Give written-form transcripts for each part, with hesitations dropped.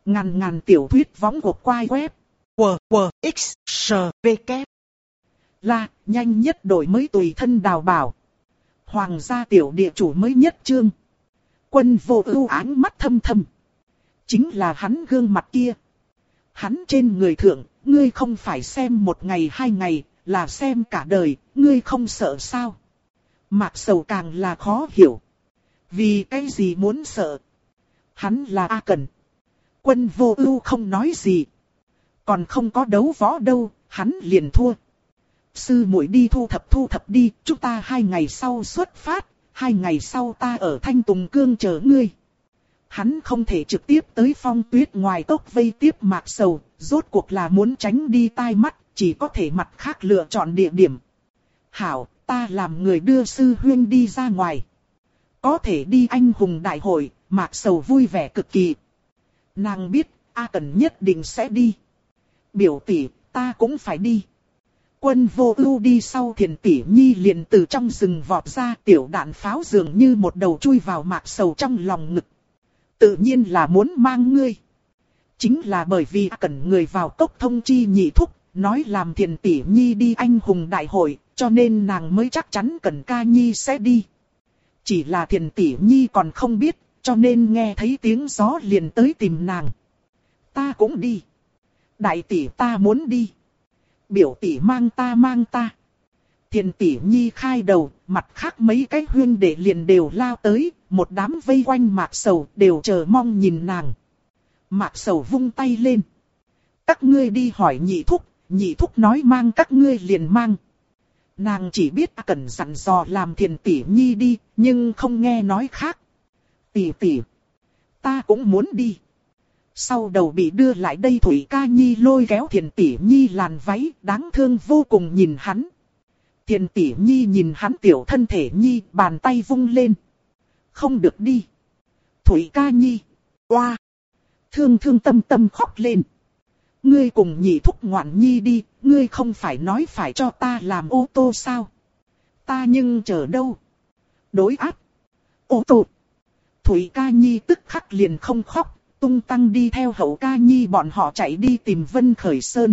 Ngàn ngàn tiểu thuyết võng của quai web. WWXSVK. Là, nhanh nhất đổi mới tùy thân đào bảo. Hoàng gia tiểu địa chủ mới nhất chương. Quân Vô Ưu ánh mắt thâm thâm. Chính là hắn gương mặt kia. Hắn trên người thượng, ngươi không phải xem một ngày hai ngày, là xem cả đời, ngươi không sợ sao? Mạc Sầu càng là khó hiểu. Vì cái gì muốn sợ? Hắn là A Cẩn. Quân Vô Ưu không nói gì. Còn không có đấu võ đâu, hắn liền thua. Sư muội đi thu thập đi, chúng ta 2 ngày sau xuất phát, 2 ngày sau ta ở Thanh Tùng Cương chờ ngươi. Hắn không thể trực tiếp tới Phong Tuyết ngoài cốc vây tiếp Mạc Sầu, rốt cuộc là muốn tránh đi tai mắt, chỉ có thể mặt khác lựa chọn địa điểm. Hảo, ta làm người đưa sư huynh đi ra ngoài. Có thể đi anh hùng đại hội, Mạc Sầu vui vẻ cực kỳ. Nàng biết, A Cẩn nhất định sẽ đi. Biểu tỷ, ta cũng phải đi. Quân Vô Ưu đi sau Thiền tỷ nhi liền từ trong rừng vọt ra, tiểu đạn pháo dường như một đầu chui vào Mạc Sầu trong lòng ngực. Tự nhiên là muốn mang ngươi. Chính là bởi vì A Cẩn người vào cốc thông chi nhị thúc, nói làm Thiền tỷ nhi đi anh hùng đại hội, cho nên nàng mới chắc chắn Cẩn ca nhi sẽ đi. Chỉ là Thiền tỷ nhi còn không biết, cho nên nghe thấy tiếng gió liền tới tìm nàng. Ta cũng đi. Đại tỷ ta muốn đi. Biểu tỷ mang ta. Thiền tỷ nhi khai đầu, mặt khác mấy cái huynh đệ liền đều lao tới, một đám vây quanh Mạc Sầu đều chờ mong nhìn nàng. Mạc Sầu vung tay lên. Các ngươi đi hỏi nhị thúc nói mang các ngươi liền mang. Nàng chỉ biết cần dặn dò làm Thiền tỷ nhi đi, nhưng không nghe nói khác. Tỷ, ta cũng muốn đi. Sau đầu bị đưa lại đây Thủy Ca Nhi lôi kéo Thiền tỷ nhi làn váy, đáng thương vô cùng nhìn hắn. Thiền tỷ nhi nhìn hắn tiểu thân thể nhi, bàn tay vung lên. Không được đi. Thủy Ca Nhi, oa. Thương tâm khóc lên. Ngươi cùng nhị thúc ngoạn nhi đi, ngươi không phải nói phải cho ta làm ô tô sao? Ta nhưng chờ đâu? Đối áp. Ô tô. Thủy Ca Nhi tức khắc liền không khóc, tung tăng đi theo Hậu Ca Nhi bọn họ chạy đi tìm Vân Khởi Sơn.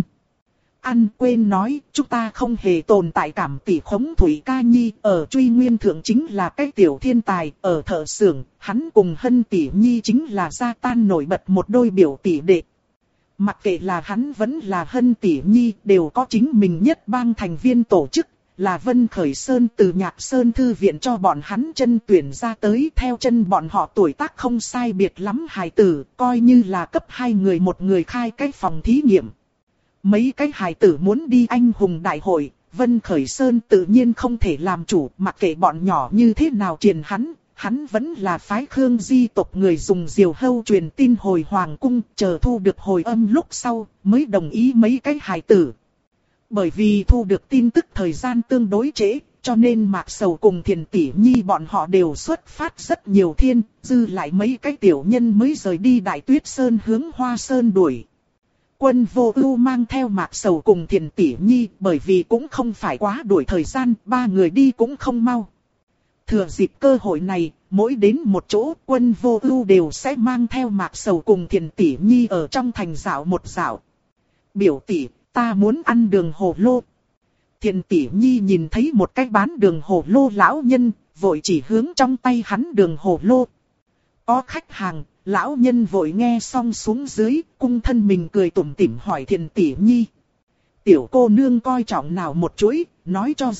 Ăn quên nói, chúng ta không hề tồn tại cảm tỷ khống Thủy Ca Nhi, ở Truy Nguyên Thượng chính là cái tiểu thiên tài, ở Thợ Xưởng, hắn cùng Hân tỷ nhi chính là gia tan nổi bật một đôi biểu tỷ đệ. Mặc kệ là hắn vẫn là Hân tỷ nhi, đều có chính mình nhất bang thành viên tổ chức, là Vân Khởi Sơn từ Nhạc Sơn Thư viện cho bọn hắn chân tuyển ra tới, theo chân bọn họ tuổi tác không sai biệt lắm hài tử, coi như là cấp 2 người một người khai cái phòng thí nghiệm. Mấy cái hài tử muốn đi anh hùng đại hội, Vân Khởi Sơn tự nhiên không thể làm chủ, mặc kệ bọn nhỏ như thế nào truyền hắn vẫn là phái Khương Di tộc người dùng diều hâu truyền tin hồi hoàng cung, chờ thu được hồi âm lúc sau, mới đồng ý mấy cái hài tử. Bởi vì thu được tin tức thời gian tương đối trễ, cho nên Mạc Sầu cùng Thiền tỷ nhi bọn họ đều xuất phát rất nhiều thiên, dư lại mấy cái tiểu nhân mới rời đi Đại Tuyết Sơn hướng Hoa Sơn đuổi. Quân Vô Ưu mang theo Mạc Sầu cùng Thiền tỷ nhi, bởi vì cũng không phải quá đuổi thời gian, 3 người đi cũng không mau. Thừa dịp cơ hội này, mỗi đến một chỗ, Quân Vô Ưu đều sẽ mang theo Mạc Sầu cùng Thiền tỷ nhi ở trong thành dạo một dạo. Biểu tỷ, ta muốn ăn đường hồ lô. Thiền tỷ nhi nhìn thấy một cái bán đường hồ lô lão nhân, vội chỉ hướng trong tay hắn đường hồ lô. Có khách hàng, lão nhân vội nghe xong xuống dưới, cung thân mình cười tủm tỉm hỏi Thiền tỷ nhi. Tiểu cô nương coi trọng nào một chuỗi, nói cho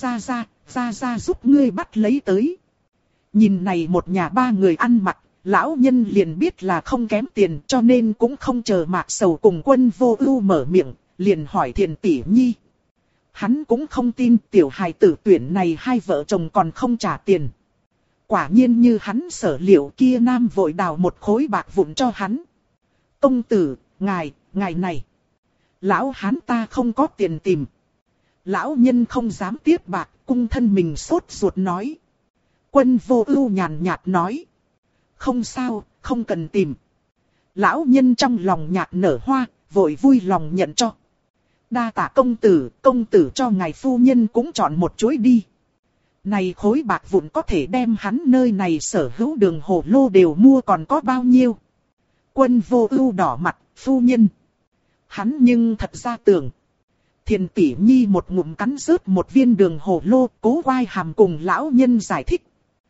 ra giúp ngươi bắt lấy tới. Nhìn này một nhà 3 người ăn mặc, lão nhân liền biết là không kém tiền, cho nên cũng không chờ Mạc Sầu cùng Quân Vô Ưu mở miệng, liền hỏi Thiền tỷ nhi. Hắn cũng không tin tiểu hài tử tuyển này 2 vợ chồng còn không trả tiền. Quả nhiên như hắn sở liệu, kia nam vội đào một khối bạc vụn cho hắn. Công tử, ngài này. Lão hán ta không có tiền tìm. Lão nhân không dám tiếp bạc, cung thân mình sốt ruột nói. Quân Vô Ưu nhàn nhạt nói. Không sao, không cần tìm. Lão nhân trong lòng nhạt nở hoa, vội vui lòng nhận cho. Đa tạ công tử cho ngài phu nhân cũng chọn một chuỗi đi. Này khối bạc vụn có thể đem hắn nơi này sở hữu đường hồ lô đều mua, còn có bao nhiêu. Quân Vô Ưu đỏ mặt, phu nhân. Hắn nhưng thật ra tưởng. Thiền tỷ nhi một ngụm cắn rớt một viên đường hồ lô, cố quai hàm cùng lão nhân giải thích.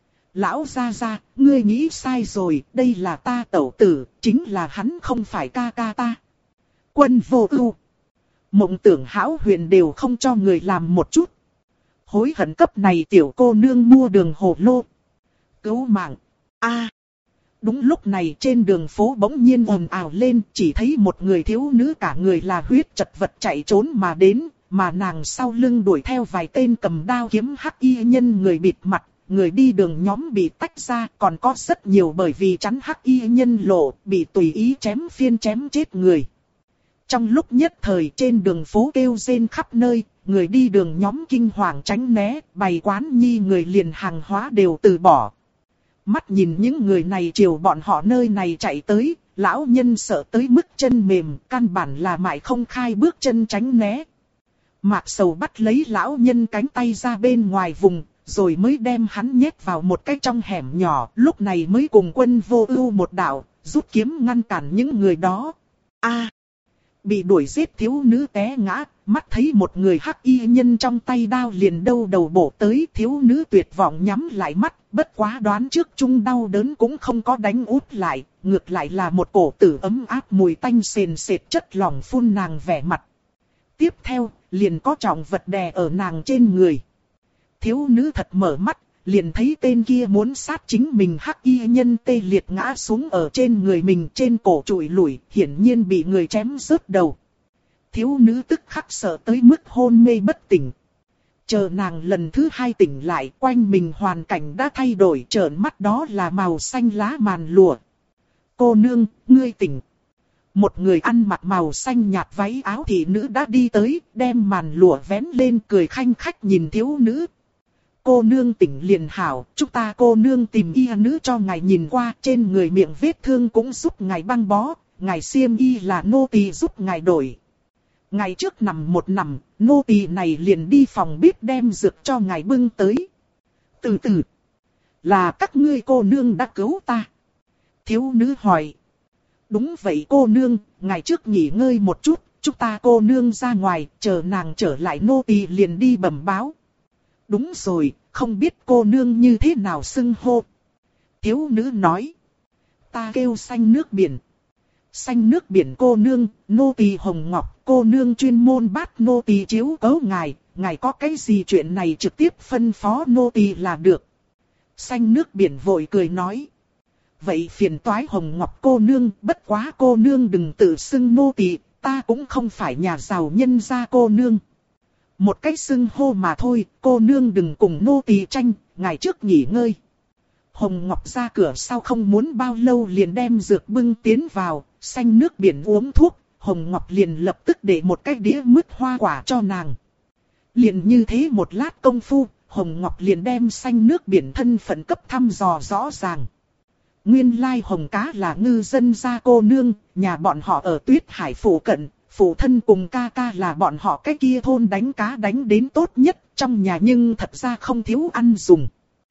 Lão gia gia, ngươi nghĩ sai rồi, đây là ta tẩu tử, chính là hắn không phải ca ca ta. Quân Vô Ưu. Mộng tưởng hão huyền đều không cho người làm một chút. Hối hận cấp này tiểu cô nương mua đường hồ lô. Cứu mạng. A. Đúng lúc này trên đường phố bỗng nhiên ồn ào lên, chỉ thấy một người thiếu nữ cả người là huyết chật vật chạy trốn mà đến, mà nàng sau lưng đuổi theo vài tên cầm đao kiếm hắc y nhân người bịt mặt, người đi đường nhóm bị tách ra, còn có rất nhiều bởi vì chắn hắc y nhân lộ, bị tùy ý chém phiên chém chết người. Trong lúc nhất thời trên đường phố kêu rên khắp nơi, người đi đường nhóm kinh hoàng tránh né, bày quán nhi người liền hàng hóa đều từ bỏ. Mắt nhìn những người này chiều bọn họ nơi này chạy tới, lão nhân sợ tới mức chân mềm, căn bản là mãi không khai bước chân tránh né. Mạc Sầu bắt lấy lão nhân cánh tay ra bên ngoài vùng, rồi mới đem hắn nhét vào một cái trong hẻm nhỏ, lúc này mới cùng Quân Vô Ưu một đạo, rút kiếm ngăn cản những người đó. A. Bị đuổi giết thiếu nữ té ngã, mắt thấy một người hắc y nhân trong tay đao liền đâu đầu bổ tới, thiếu nữ tuyệt vọng nhắm lại mắt, bất quá đoán trước chung đau đớn cũng không có đánh úp lại, ngược lại là một cổ tử ấm áp mùi tanh sền sệt chất lỏng phun nàng vẻ mặt. Tiếp theo, liền có trọng vật đè ở nàng trên người. Thiếu nữ thật mở mắt, liền thấy tên kia muốn sát chính mình hắc y nhân tê liệt ngã xuống ở trên người mình, trên cổ trụi lủi, hiển nhiên bị người chém rớt đầu. Thiếu nữ tức khắc sợ tới mức hôn mê bất tỉnh. Chờ nàng lần thứ hai tỉnh lại, quanh mình hoàn cảnh đã thay đổi, trợn mắt đó là màu xanh lá màn lụa. Cô nương, ngươi tỉnh. Một người ăn mặc màu xanh nhạt váy áo thị nữ đã đi tới, đem màn lụa vén lên cười khanh khách nhìn thiếu nữ. Cô nương tỉnh liền hảo, chúng ta cô nương tìm y nữ cho ngài nhìn qua, trên người miệng vết thương cũng giúp ngài băng bó, ngài xiêm y là nô tỳ giúp ngài đổi. Ngày trước nằm một nằm, nô tỳ này liền đi phòng bếp đem dược cho ngài bưng tới. Từ từ, là các ngươi cô nương đã cứu ta. Thiếu nữ hỏi. Đúng vậy cô nương, ngày trước nghỉ ngơi một chút, chúng ta cô nương ra ngoài, chờ nàng trở lại nô tỳ liền đi bẩm báo. Đúng rồi, không biết cô nương như thế nào xưng hô. Thiếu nữ nói. Ta kêu xanh nước biển. Xanh nước biển cô nương, nô tỳ Hồng Ngọc, cô nương chuyên môn bắt nô tỳ chiếu cố ngài, ngài có cái gì chuyện này trực tiếp phân phó nô tỳ là được. Xanh nước biển vội cười nói. Vậy phiền toái Hồng Ngọc cô nương, bất quá cô nương đừng tự xưng nô tỳ, ta cũng không phải nhà giàu nhân gia cô nương. Một cái xưng hô mà thôi, cô nương đừng cùng nô tỳ tranh, ngài trước nghỉ ngơi. Hồng Ngọc ra cửa sau không muốn bao lâu liền đem dược bưng tiến vào, xanh nước biển uống thuốc, Hồng Ngọc liền lập tức để một cái đĩa mứt hoa quả cho nàng. Liền như thế một lát công phu, Hồng Ngọc liền đem xanh nước biển thân phận cấp thăm dò rõ ràng. Nguyên lai Hồng Cá là ngư dân gia cô nương, nhà bọn họ ở Tuyết Hải phụ cận, phụ thân cùng ca ca là bọn họ cái kia thôn đánh cá đánh đến tốt nhất, trong nhà nhưng thật ra không thiếu ăn dùng.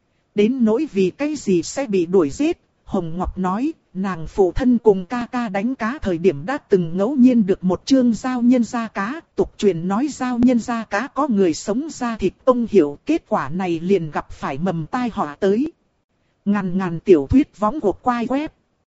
Đến nỗi vì cái gì sẽ bị đuổi giết, Hồng Ngọc nói, nàng phụ thân cùng ca ca đánh cá thời điểm đã từng ngẫu nhiên được một chương giao nhân da cá, tục truyền nói giao nhân da cá có người sống ra thịt, ông hiểu kết quả này liền gặp phải mầm tai họa tới. Ngàn tiểu thuyết võng của quai web.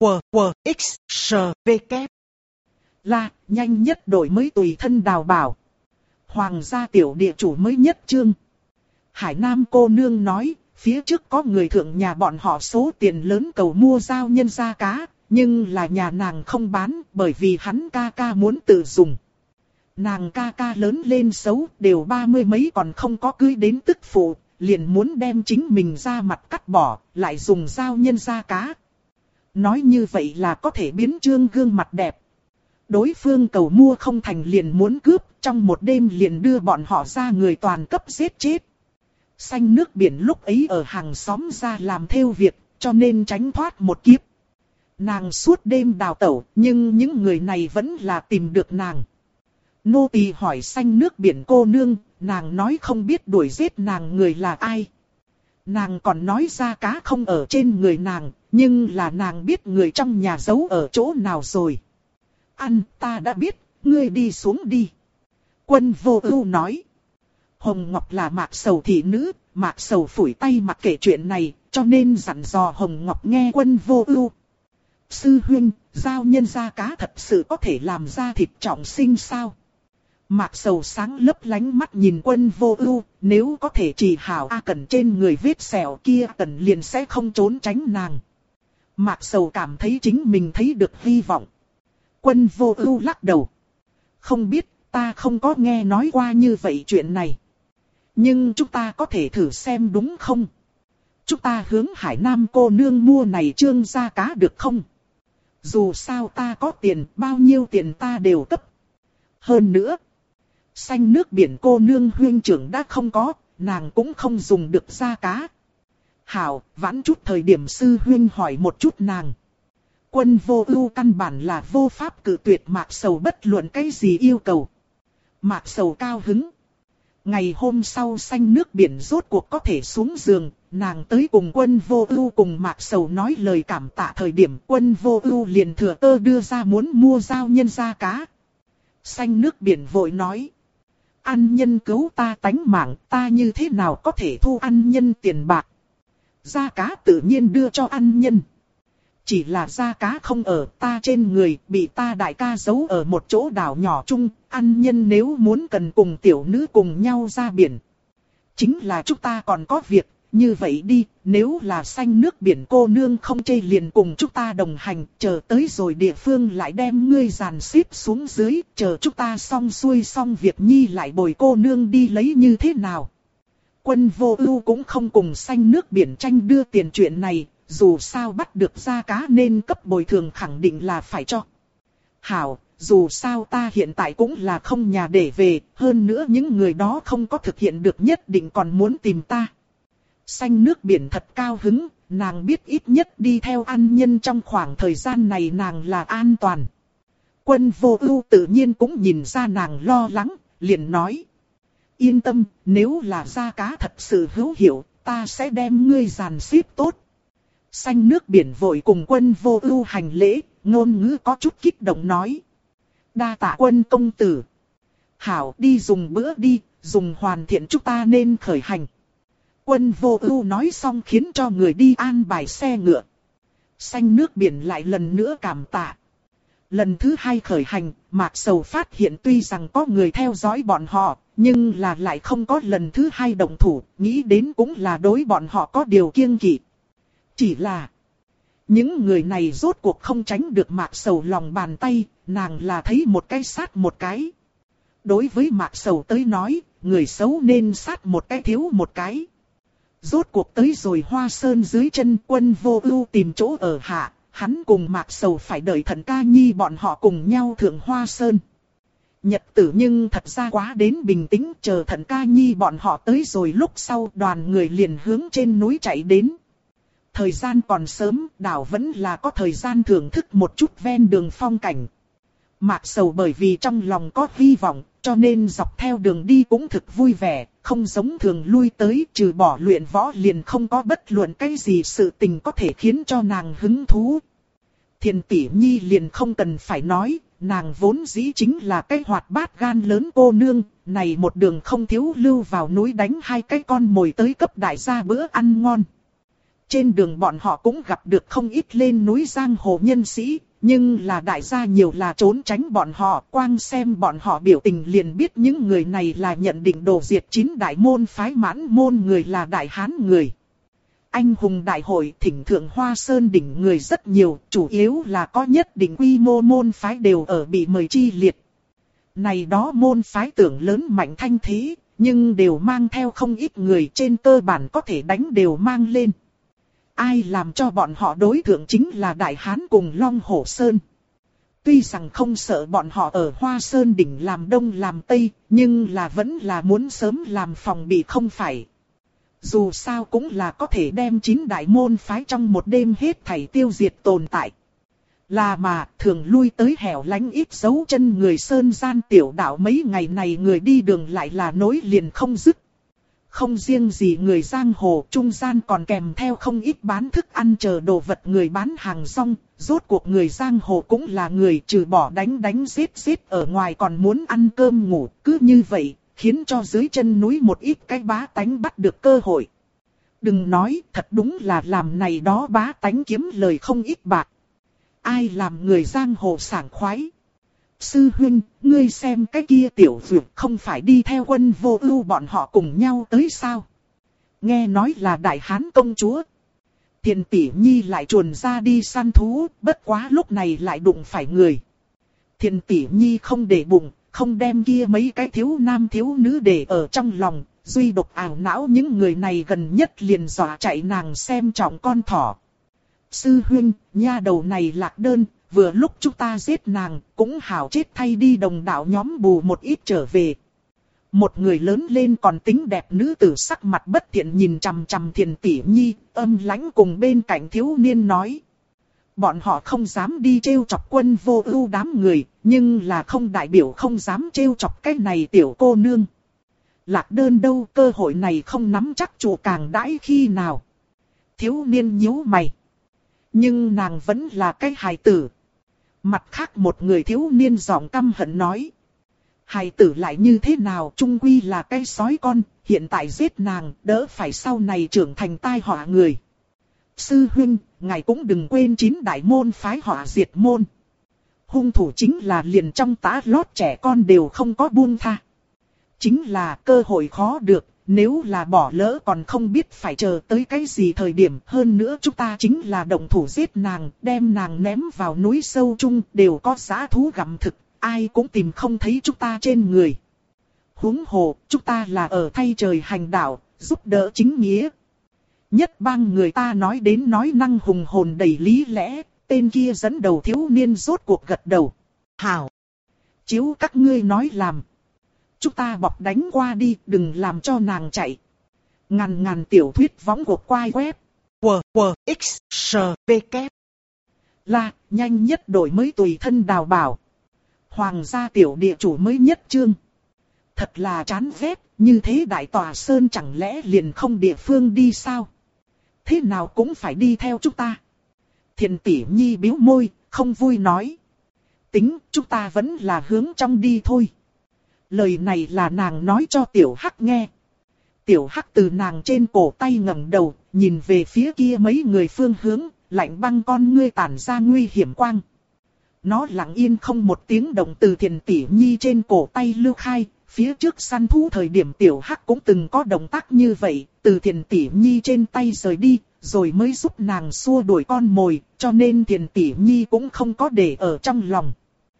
WWXSVK là nhanh nhất đổi mới tùy thân đào bảo. Hoàng gia tiểu địa chủ mới nhất chương. Hải Nam cô nương nói, phía trước có người thượng nhà bọn họ số tiền lớn cầu mua giao nhân da cá, nhưng là nhà nàng không bán bởi vì hắn ca ca muốn tự dùng. Nàng ca ca lớn lên xấu, đều 30 mấy còn không có cưới đến tức phụ, liền muốn đem chính mình ra mặt cắt bỏ, lại dùng giao nhân da cá. Nói như vậy là có thể biến trương gương mặt đẹp. Đối phương cầu mua không thành liền muốn cướp, trong một đêm liền đưa bọn họ ra người toàn cấp giết chết. Xanh nước biển lúc ấy ở hàng xóm ra làm theo việc, cho nên tránh thoát một kiếp. Nàng suốt đêm đào tẩu, nhưng những người này vẫn là tìm được nàng. Nô tỳ hỏi xanh nước biển cô nương, nàng nói không biết đuổi giết nàng người là ai. Nàng còn nói ra cá không ở trên người nàng, nhưng là nàng biết người trong nhà giấu ở chỗ nào rồi. Ăn, ta đã biết, ngươi đi xuống đi. Quân Vô Ưu nói. Hồng Ngọc là Mạc Sầu thị nữ, Mạc Sầu phủi tay mặc kệ chuyện này, cho nên dặn dò Hồng Ngọc nghe Quân Vô Ưu. Sư huynh, giao nhân da cá thật sự có thể làm ra thịt trọng sinh sao? Mạc Sầu sáng lấp lánh mắt nhìn Quân Vô Ưu, nếu có thể trị hảo A Cẩn trên người vết sẹo kia, Cẩn liền sẽ không trốn tránh nàng. Mạc Sầu cảm thấy chính mình thấy được hy vọng. Quân Vô Ưu lắc đầu. Không biết, ta không có nghe nói qua như vậy chuyện này. Nhưng chúng ta có thể thử xem đúng không? Chúng ta hướng Hải Nam cô nương mua này trương da cá được không? Dù sao ta có tiền, bao nhiêu tiền ta đều cấp. Hơn nữa, xanh nước biển cô nương huynh trưởng đã không có, nàng cũng không dùng được da cá. Hảo, vãn chút thời điểm sư huynh hỏi một chút nàng. Quân Vô Ưu căn bản là vô pháp cự tuyệt Mạc Sầu bất luận cái gì yêu cầu. Mạc Sầu cao hứng. Ngày hôm sau xanh nước biển rốt cuộc có thể xuống giường, nàng tới cùng Quân Vô Ưu cùng Mạc Sầu nói lời cảm tạ thời điểm Quân Vô Ưu liền thừa cơ đưa ra muốn mua giao nhân da cá. Xanh nước biển vội nói. Ăn nhân cứu ta tánh mạng, ta như thế nào có thể thu ăn nhân tiền bạc? Da cá tự nhiên đưa cho ăn nhân. Chỉ là da cá không ở ta trên người, bị ta đại ca giấu ở một chỗ đảo nhỏ chung, ăn nhân nếu muốn cần cùng tiểu nữ cùng nhau ra biển. Chính là chúng ta còn có việc, như vậy đi, nếu là xanh nước biển cô nương không chê liền cùng chúng ta đồng hành, chờ tới rồi địa phương lại đem ngươi dàn xếp xuống dưới, chờ chúng ta xong xuôi xong việc nhi lại bồi cô nương đi lấy như thế nào. Quân Vô Ưu cũng không cùng xanh nước biển tranh đưa tiền chuyện này. Dù sao bắt được da cá nên cấp bồi thường khẳng định là phải cho. Hảo, dù sao ta hiện tại cũng là không nhà để về, hơn nữa những người đó không có thực hiện được nhất định còn muốn tìm ta. Xanh nước biển thật cao hứng, nàng biết ít nhất đi theo ăn nhân trong khoảng thời gian này nàng là an toàn. Quân Vô Ưu tự nhiên cũng nhìn ra nàng lo lắng, liền nói. Yên tâm, nếu là da cá thật sự hữu hiệu, ta sẽ đem ngươi dàn xếp tốt. Xanh nước biển vội cùng Quân Vô Ưu hành lễ, ngôn ngữ có chút kích động nói. Đa tạ Quân công tử. Hảo, đi dùng bữa đi, dùng hoàn thiện chúng ta nên khởi hành. Quân Vô Ưu nói xong khiến cho người đi an bài xe ngựa. Xanh nước biển lại lần nữa cảm tạ. Lần thứ hai khởi hành, Mạc Sầu phát hiện tuy rằng có người theo dõi bọn họ, nhưng là lại không có lần thứ hai động thủ, nghĩ đến cũng là đối bọn họ có điều kiêng kỵ. Chỉ là, những người này rốt cuộc không tránh được Mạc Sầu lòng bàn tay, nàng là thấy một cái sát một cái. Đối với Mạc Sầu tới nói, người xấu nên sát một cái thiếu một cái. Rốt cuộc tới rồi Hoa Sơn dưới chân Quân Vô Ưu tìm chỗ ở hạ, hắn cùng Mạc Sầu phải đợi Thần Ca Nhi bọn họ cùng nhau thượng Hoa Sơn. Nhật tử nhưng thật ra quá đến bình tĩnh, chờ Thần Ca Nhi bọn họ tới rồi lúc sau đoàn người liền hướng trên núi chạy đến. Thời gian còn sớm, đảo vẫn là có thời gian thưởng thức một chút ven đường phong cảnh. Mạc Sầu bởi vì trong lòng có hy vọng, cho nên dọc theo đường đi cũng thực vui vẻ, không giống thường lui tới, trừ bỏ luyện võ liền không có bất luận cái gì sự tình có thể khiến cho nàng hứng thú. Thiền tỷ nhi liền không cần phải nói, nàng vốn dĩ chính là cái hoạt bát gan lớn cô nương, này một đường không thiếu lưu vào núi đánh hai cái con mồi tới cấp đại gia bữa ăn ngon. Trên đường bọn họ cũng gặp được không ít lên núi giang hồ nhân sĩ, nhưng là đại gia nhiều là trốn tránh bọn họ, quang xem bọn họ biểu tình liền biết những người này là nhận định đồ diệt 9 đại môn phái Mãn Môn người là đại hán người. Anh hùng đại hội thỉnh thượng Hoa Sơn đỉnh người rất nhiều, chủ yếu là có nhất định quy mô môn phái đều ở bị mời chi liệt. Này đó môn phái tưởng lớn mạnh thanh thế, nhưng đều mang theo không ít người, trên cơ bản có thể đánh đều mang lên. Ai làm cho bọn họ đối thượng chính là Đại Hán cùng Long Hổ Sơn. Tuy rằng không sợ bọn họ ở Hoa Sơn đỉnh làm đông làm tây, nhưng là vẫn là muốn sớm làm phòng bị không phải. Dù sao cũng là có thể đem 9 đại môn phái trong một đêm hết thảy tiêu diệt tồn tại. Là mà thường lui tới hẻo lánh ít dấu chân người sơn gian tiểu đạo mấy ngày này người đi đường lại là nối liền không dứt. Không riêng gì người giang hồ, trung gian còn kèm theo không ít bán thức ăn chờ đồ vật người bán hàng rong, rốt cuộc người giang hồ cũng là người, trừ bỏ đánh đánh giết giết ở ngoài còn muốn ăn cơm ngủ, cứ như vậy, khiến cho dưới chân núi một ít cái bá tánh bắt được cơ hội. Đừng nói, thật đúng là làm này đó bá tánh kiếm lời không ít bạc. Ai làm người giang hồ sảng khoái. Sư huynh, ngươi xem cái kia tiểu dược không phải đi theo Quân Vô Ưu bọn họ cùng nhau tới sao? Nghe nói là Đại Hán công chúa. Thiền tỷ nhi lại chuồn ra đi săn thú, bất quá lúc này lại đụng phải người. Thiền tỷ nhi không để bụng, không đem kia mấy cái thiếu nam thiếu nữ để ở trong lòng, duy độc ảo não những người này gần nhất liền dọa chạy nàng xem trọng con thỏ. Sư huynh, nha đầu này lạc đơn, vừa lúc chúng ta giết nàng, cũng hảo chết thay đi đồng đạo nhóm bù một ít trở về. Một người lớn lên còn tính đẹp nữ tử sắc mặt bất thiện nhìn chằm chằm Thiền tỷ nhi, âm lãnh cùng bên cạnh thiếu niên nói. Bọn họ không dám đi trêu chọc Quân Vô Ưu đám người, nhưng là không đại biểu không dám trêu chọc cái này tiểu cô nương. Lạc đơn đâu, cơ hội này không nắm chắc chủ càng đãi khi nào. Thiếu niên nhíu mày. Nhưng nàng vẫn là cái hài tử. Mặt khác một người thiếu niên giọng căm hận nói. Hài tử lại như thế nào, chung quy là cái sói con, hiện tại giết nàng, đỡ phải sau này trưởng thành tai họa người. Sư huynh, ngài cũng đừng quên 9 đại môn phái họa diệt môn. Hung thủ chính là liền trong tá lót trẻ con đều không có buông tha. Chính là cơ hội khó được, nếu là bỏ lỡ còn không biết phải chờ tới cái gì thời điểm. Hơn nữa chúng ta chính là động thủ giết nàng, đem nàng ném vào núi sâu chung, đều có dã thú gặm thực, ai cũng tìm không thấy chúng ta trên người. Huống hồ, chúng ta là ở thay trời hành đạo, giúp đỡ chính nghĩa. Nhất bang người ta nói đến nói năng hùng hồn đầy lý lẽ, tên kia dẫn đầu thiếu niên rốt cuộc gật đầu. Hảo! Chiếu các ngươi nói làm. Chúng ta bọc đánh qua đi, đừng làm cho nàng chạy. Ngàn tiểu thuyết võng cuộc quay web. WWXSPK. Là, nhanh nhất đổi mới tùy thân đào bảo. Hoàng gia tiểu địa chủ mới nhất chương. Thật là chán ghét, như thế đại tòa sơn chẳng lẽ liền không địa phương đi sao? Thế nào cũng phải đi theo chúng ta. Thiền tỷ nhi bĩu môi, không vui nói. Tính, chúng ta vẫn là hướng trong đi thôi. Lời này là nàng nói cho tiểu hắc nghe. Tiểu hắc từ nàng trên cổ tay ngẩng đầu, nhìn về phía kia mấy người phương hướng, lạnh băng con ngươi tản ra nguy hiểm quang. Nó lặng yên không một tiếng động từ Thiền tỷ nhi trên cổ tay lưu khai. Phía trước săn thú thời điểm tiểu hắc cũng từng có động tác như vậy, từ Thiền tỷ nhi trên tay rời đi, rồi mới giúp nàng xua đuổi con mồi, cho nên Thiền tỷ nhi cũng không có để ở trong lòng.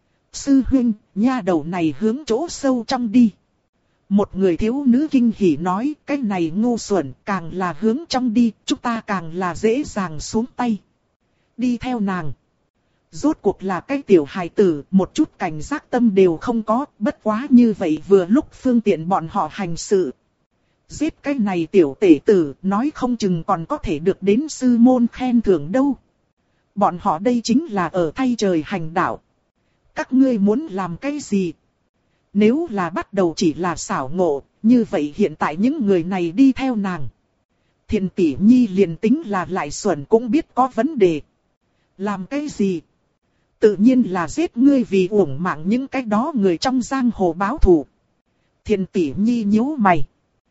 Sư huynh, nha đầu này hướng chỗ sâu trong đi. Một người thiếu nữ kinh hỉ nói, cái này ngu xuẩn, càng là hướng trong đi, chúng ta càng là dễ dàng xuống tay. Đi theo nàng. Rốt cuộc là cái tiểu hài tử, một chút cảnh giác tâm đều không có, bất quá như vậy vừa lúc phương tiện bọn họ hành sự. Giết cái này tiểu tể tử, nói không chừng còn có thể được đến sư môn khen thưởng đâu. Bọn họ đây chính là ở thay trời hành đạo. Các ngươi muốn làm cái gì? Nếu là bắt đầu chỉ là xảo ngộ, như vậy hiện tại những người này đi theo nàng. Thiền tỷ nhi liền tính là lại xuẩn cũng biết có vấn đề. Làm cái gì? Tự nhiên là giết ngươi vì uổng mạng những cái đó người trong giang hồ báo thù. Thiền tỷ nhi nhíu mày.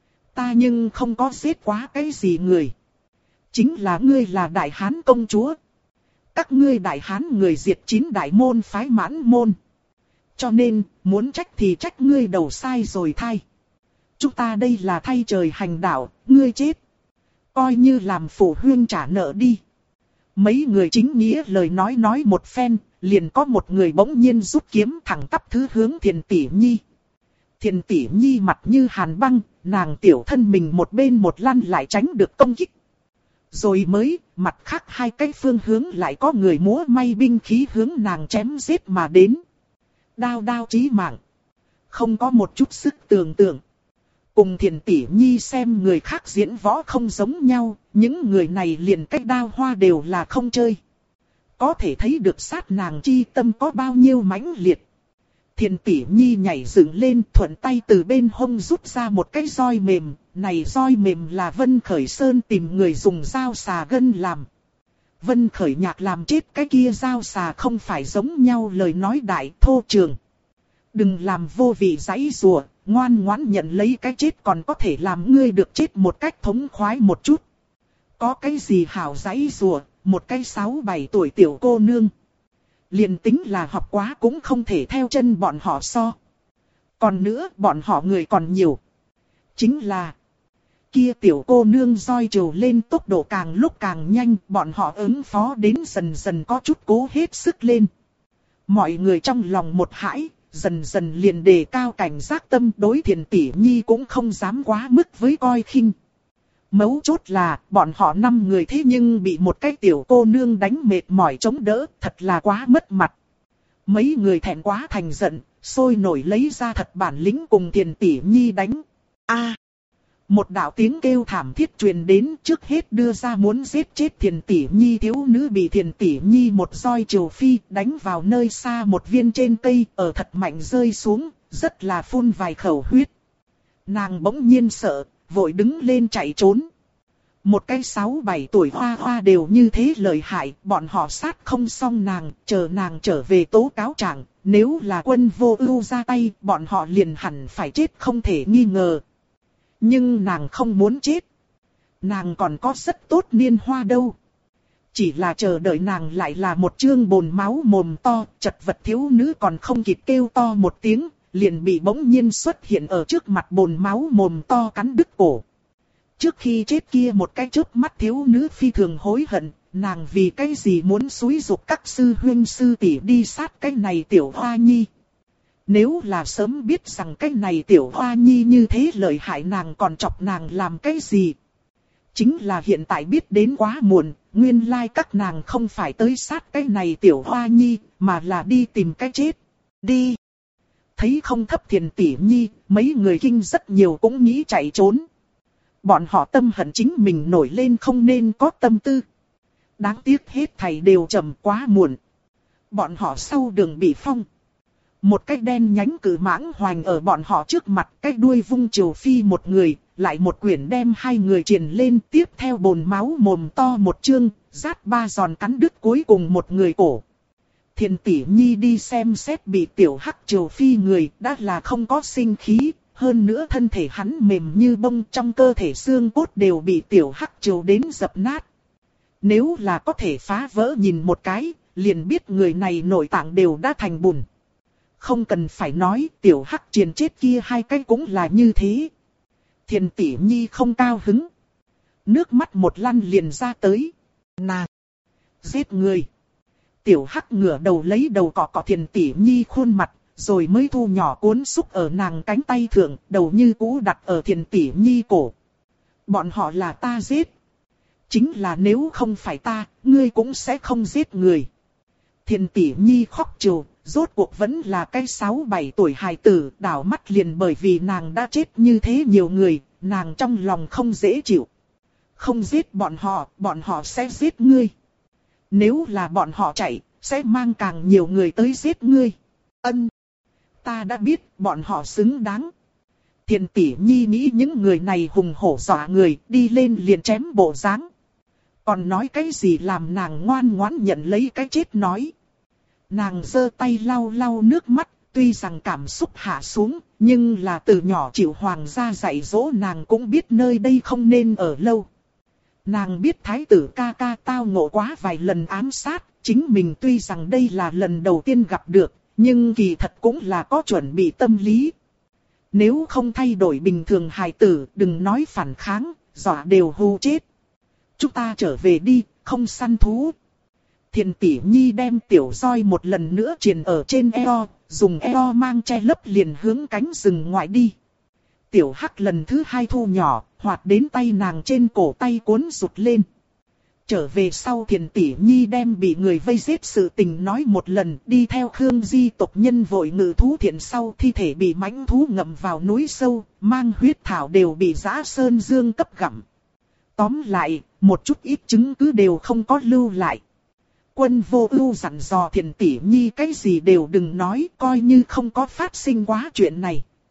Ta nhưng không có giết quá cái gì người. Chính là ngươi là Đại Hán công chúa. Các ngươi Đại Hán người diệt 9 đại môn phái Mãn môn. Cho nên, muốn trách thì trách ngươi đầu sai rồi thay. Chúng ta đây là thay trời hành đạo, ngươi chết. Coi như làm phụ huynh trả nợ đi. Mấy người chính nghĩa lời nói một phen, liền có một người bỗng nhiên rút kiếm thẳng tắp thứ hướng Thiền tỷ nhi. Thiền tỷ nhi mặt như hàn băng, nàng tiểu thân mình một bên một lăn lại tránh được công kích. Rồi mới, mặt khác hai cái phương hướng lại có người múa may binh khí hướng nàng chém giết mà đến. Đao đao chí mạng. Không có một chút sức tưởng tượng. Cùng Thiền tỷ nhi xem người khác diễn võ không giống nhau, những người này liền cách đao hoa đều là không chơi. Có thể thấy được sát nàng chi tâm có bao nhiêu mãnh liệt. Thiền tỷ nhi nhảy dựng lên thuận tay từ bên hông rút ra một cái roi mềm. Này roi mềm là Vân Khởi Sơn tìm người dùng dao xà gân làm. Vân Khởi Nhạc làm chết cái kia dao xà không phải giống nhau lời nói đại thô trường. Đừng làm vô vị giãy giụa, ngoan ngoãn nhận lấy cái chết còn có thể làm ngươi được chết một cách thống khoái một chút. Có cái gì hảo giãy giụa, một cái 6-7 tuổi tiểu cô nương. Liền tính là học quá cũng không thể theo chân bọn họ so. Còn nữa bọn họ người còn nhiều. Chính là kia tiểu cô nương roi trầu lên tốc độ càng lúc càng nhanh, bọn họ ứng phó đến dần dần có chút cố hết sức lên. Mọi người trong lòng một hãi, dần dần liền đề cao cảnh giác tâm, đối Thiền Tỷ Nhi cũng không dám quá mức với coi khinh. Mấu chốt là bọn họ 5 người thế nhưng bị một cái tiểu cô nương đánh mệt mỏi chống đỡ, thật là quá mất mặt. Mấy người thẹn quá thành giận, sôi nổi lấy ra thật bản lĩnh cùng Thiền Tỷ Nhi đánh. Một đạo tiếng kêu thảm thiết truyền đến, trước hết đưa ra muốn giết chết Thiền Tỷ Nhi thiếu nữ bị Thiền Tỷ Nhi một roi trầu phi đánh vào nơi xa một viên trên cây, ở thật mạnh rơi xuống, rất là phun vài khẩu huyết. Nàng bỗng nhiên sợ, vội đứng lên chạy trốn. Một cái 6-7 tuổi hoa hoa đều như thế lợi hại, bọn họ sát không xong nàng, chờ nàng trở về tố cáo trạng, nếu là Quân Vô Ưu ra tay, bọn họ liền hẳn phải chết không thể nghi ngờ. Nhưng nàng không muốn chết. Nàng còn có rất tốt niên hoa đâu. Chỉ là chờ đợi nàng lại là một trương bồn máu mồm to, chật vật thiếu nữ còn không kịp kêu to một tiếng, liền bị bỗng nhiên xuất hiện ở trước mặt bồn máu mồm to cắn đứt cổ. Trước khi chết kia một cái chớp mắt thiếu nữ phi thường hối hận, nàng vì cái gì muốn xúi giục các sư huynh sư tỷ đi sát cái này tiểu hoa nhi. Nếu là sớm biết rằng cái này tiểu hoa nhi như thế lợi hại nàng còn chọc nàng làm cái gì. Chính là hiện tại biết đến quá muộn, nguyên lai các nàng không phải tới sát cái này tiểu hoa nhi, mà là đi tìm cái chết. Đi! Thấy không thấp Thiền Tỷ Nhi, mấy người kinh rất nhiều cũng nghĩ chạy trốn. Bọn họ tâm hận chính mình nổi lên không nên có tâm tư. Đáng tiếc hết thảy đều chậm quá muộn. Bọn họ sau đường bị phong. Một cái đen nhánh cự mãng hoành ở bọn họ trước mặt, cái đuôi vung chiều phi một người, lại một quyển đem 2 người triền lên, tiếp theo bồn máu mồm to một chương, rát 3 giòn cắn đứt cuối cùng một người cổ. Thiền Tỷ Nhi đi xem xét bị tiểu hắc chiều phi người, đã là không có sinh khí, hơn nữa thân thể hắn mềm như bông, trong cơ thể xương cốt đều bị tiểu hắc chiều đến dập nát. Nếu là có thể phá vỡ nhìn một cái, liền biết người này nội tạng đều đã thành bùn. Không cần phải nói, tiểu hắc triền chết kia 2 cái cũng là như thế. Thiền Tỷ Nhi không cao hứng. Nước mắt một lăn liền ra tới. Nàng! Giết người! Tiểu hắc ngửa đầu lấy đầu cọ cọ Thiền Tỷ Nhi khuôn mặt, rồi mới thu nhỏ cuốn xúc ở nàng cánh tay thượng, đầu như cũ đặt ở Thiền Tỷ Nhi cổ. Bọn họ là ta giết. Chính là nếu không phải ta, ngươi cũng sẽ không giết người. Thiền Tỷ Nhi khóc trồ. Rốt cuộc vẫn là cái 6-7 tuổi hài tử, đảo mắt liền bởi vì nàng đã chết như thế nhiều người, nàng trong lòng không dễ chịu. Không giết bọn họ sẽ giết ngươi. Nếu là bọn họ chạy, sẽ mang càng nhiều người tới giết ngươi. Ta đã biết, bọn họ xứng đáng. Thiền Tỷ Nhi nghĩ những người này hùng hổ dọa người, đi lên liền chém bộ dáng. Còn nói cái gì làm nàng ngoan ngoãn nhận lấy cái chết nói. Nàng giơ tay lau lau nước mắt, tuy rằng cảm xúc hạ xuống, nhưng là từ nhỏ chịu hoàng gia dạy dỗ nàng cũng biết nơi đây không nên ở lâu. Nàng biết thái tử ca ca tao ngộ quá vài lần ám sát, chính mình tuy rằng đây là lần đầu tiên gặp được, nhưng kỳ thật cũng là có chuẩn bị tâm lý. Nếu không thay đổi bình thường hài tử, đừng nói phản kháng, dọa đều hù chết. Chúng ta trở về đi, không săn thú. Thiền Tỷ Nhi đem tiểu roi một lần nữa triền ở trên eo, dùng eo mang che lấp liền hướng cánh rừng ngoại đi. Tiểu hắc lần thứ 2 thu nhỏ, hoạt đến tay nàng trên cổ tay cuốn rụt lên. Trở về sau Thiền Tỷ Nhi đem bị người vây giết sự tình nói một lần, đi theo Khương Di tộc nhân vội ngự thú thiện sau thi thể bị mãnh thú ngậm vào núi sâu, mang huyết thảo đều bị Dã Sơn Dương cấp gặm. Tóm lại, một chút ít chứng cứ đều không có lưu lại. Quân Vô Ưu dặn dò Thiền Tỷ Nhi cái gì đều đừng nói, coi như không có phát sinh quá chuyện này.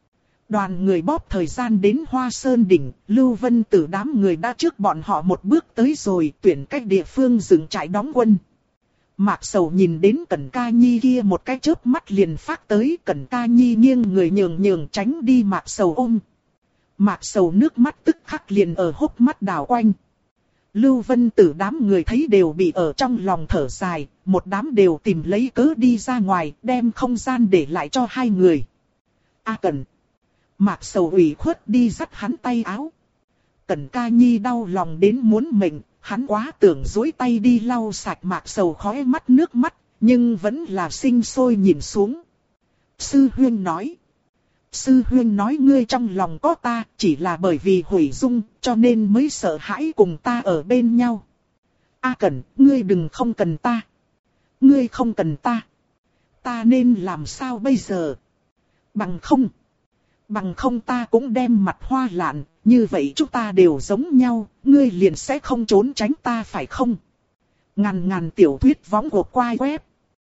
Đoàn người bóp thời gian đến Hoa Sơn đỉnh, Lưu Vân Tử đám người đã trước bọn họ một bước tới rồi, tuyển cách địa phương dừng trại đóng quân. Mạc Sầu nhìn đến Cẩn Ca Nhi kia một cái chớp mắt liền phát tới, Cẩn Ca Nhi nghiêng người nhường tránh đi Mạc Sầu ôm. Mạc Sầu nước mắt tức khắc liền ở hốc mắt đảo quanh. Lưu Vân Tử đám người thấy đều bị ở trong lòng thở dài, một đám đều tìm lấy cớ đi ra ngoài, đem không gian để lại cho hai người. Cẩn. Mạc Sầu ủy khuất đi dắt hắn tay áo. Cẩn Ca Nhi đau lòng đến muốn mệnh, hắn quá tưởng duỗi tay đi lau sạch Mạc Sầu khóe mắt nước mắt, nhưng vẫn là sinh sôi nhìn xuống. Sư huynh nói. Sư huynh nói ngươi trong lòng có ta, chỉ là bởi vì hủy dung, cho nên mới sợ hãi cùng ta ở bên nhau. Cẩn, ngươi đừng không cần ta. Ngươi không cần ta. Ta nên làm sao bây giờ? Bằng không ta cũng đem mặt hoa lạn, như vậy chúng ta đều giống nhau, ngươi liền sẽ không trốn tránh ta phải không? Ngàn tiểu thuyết võng của quai web.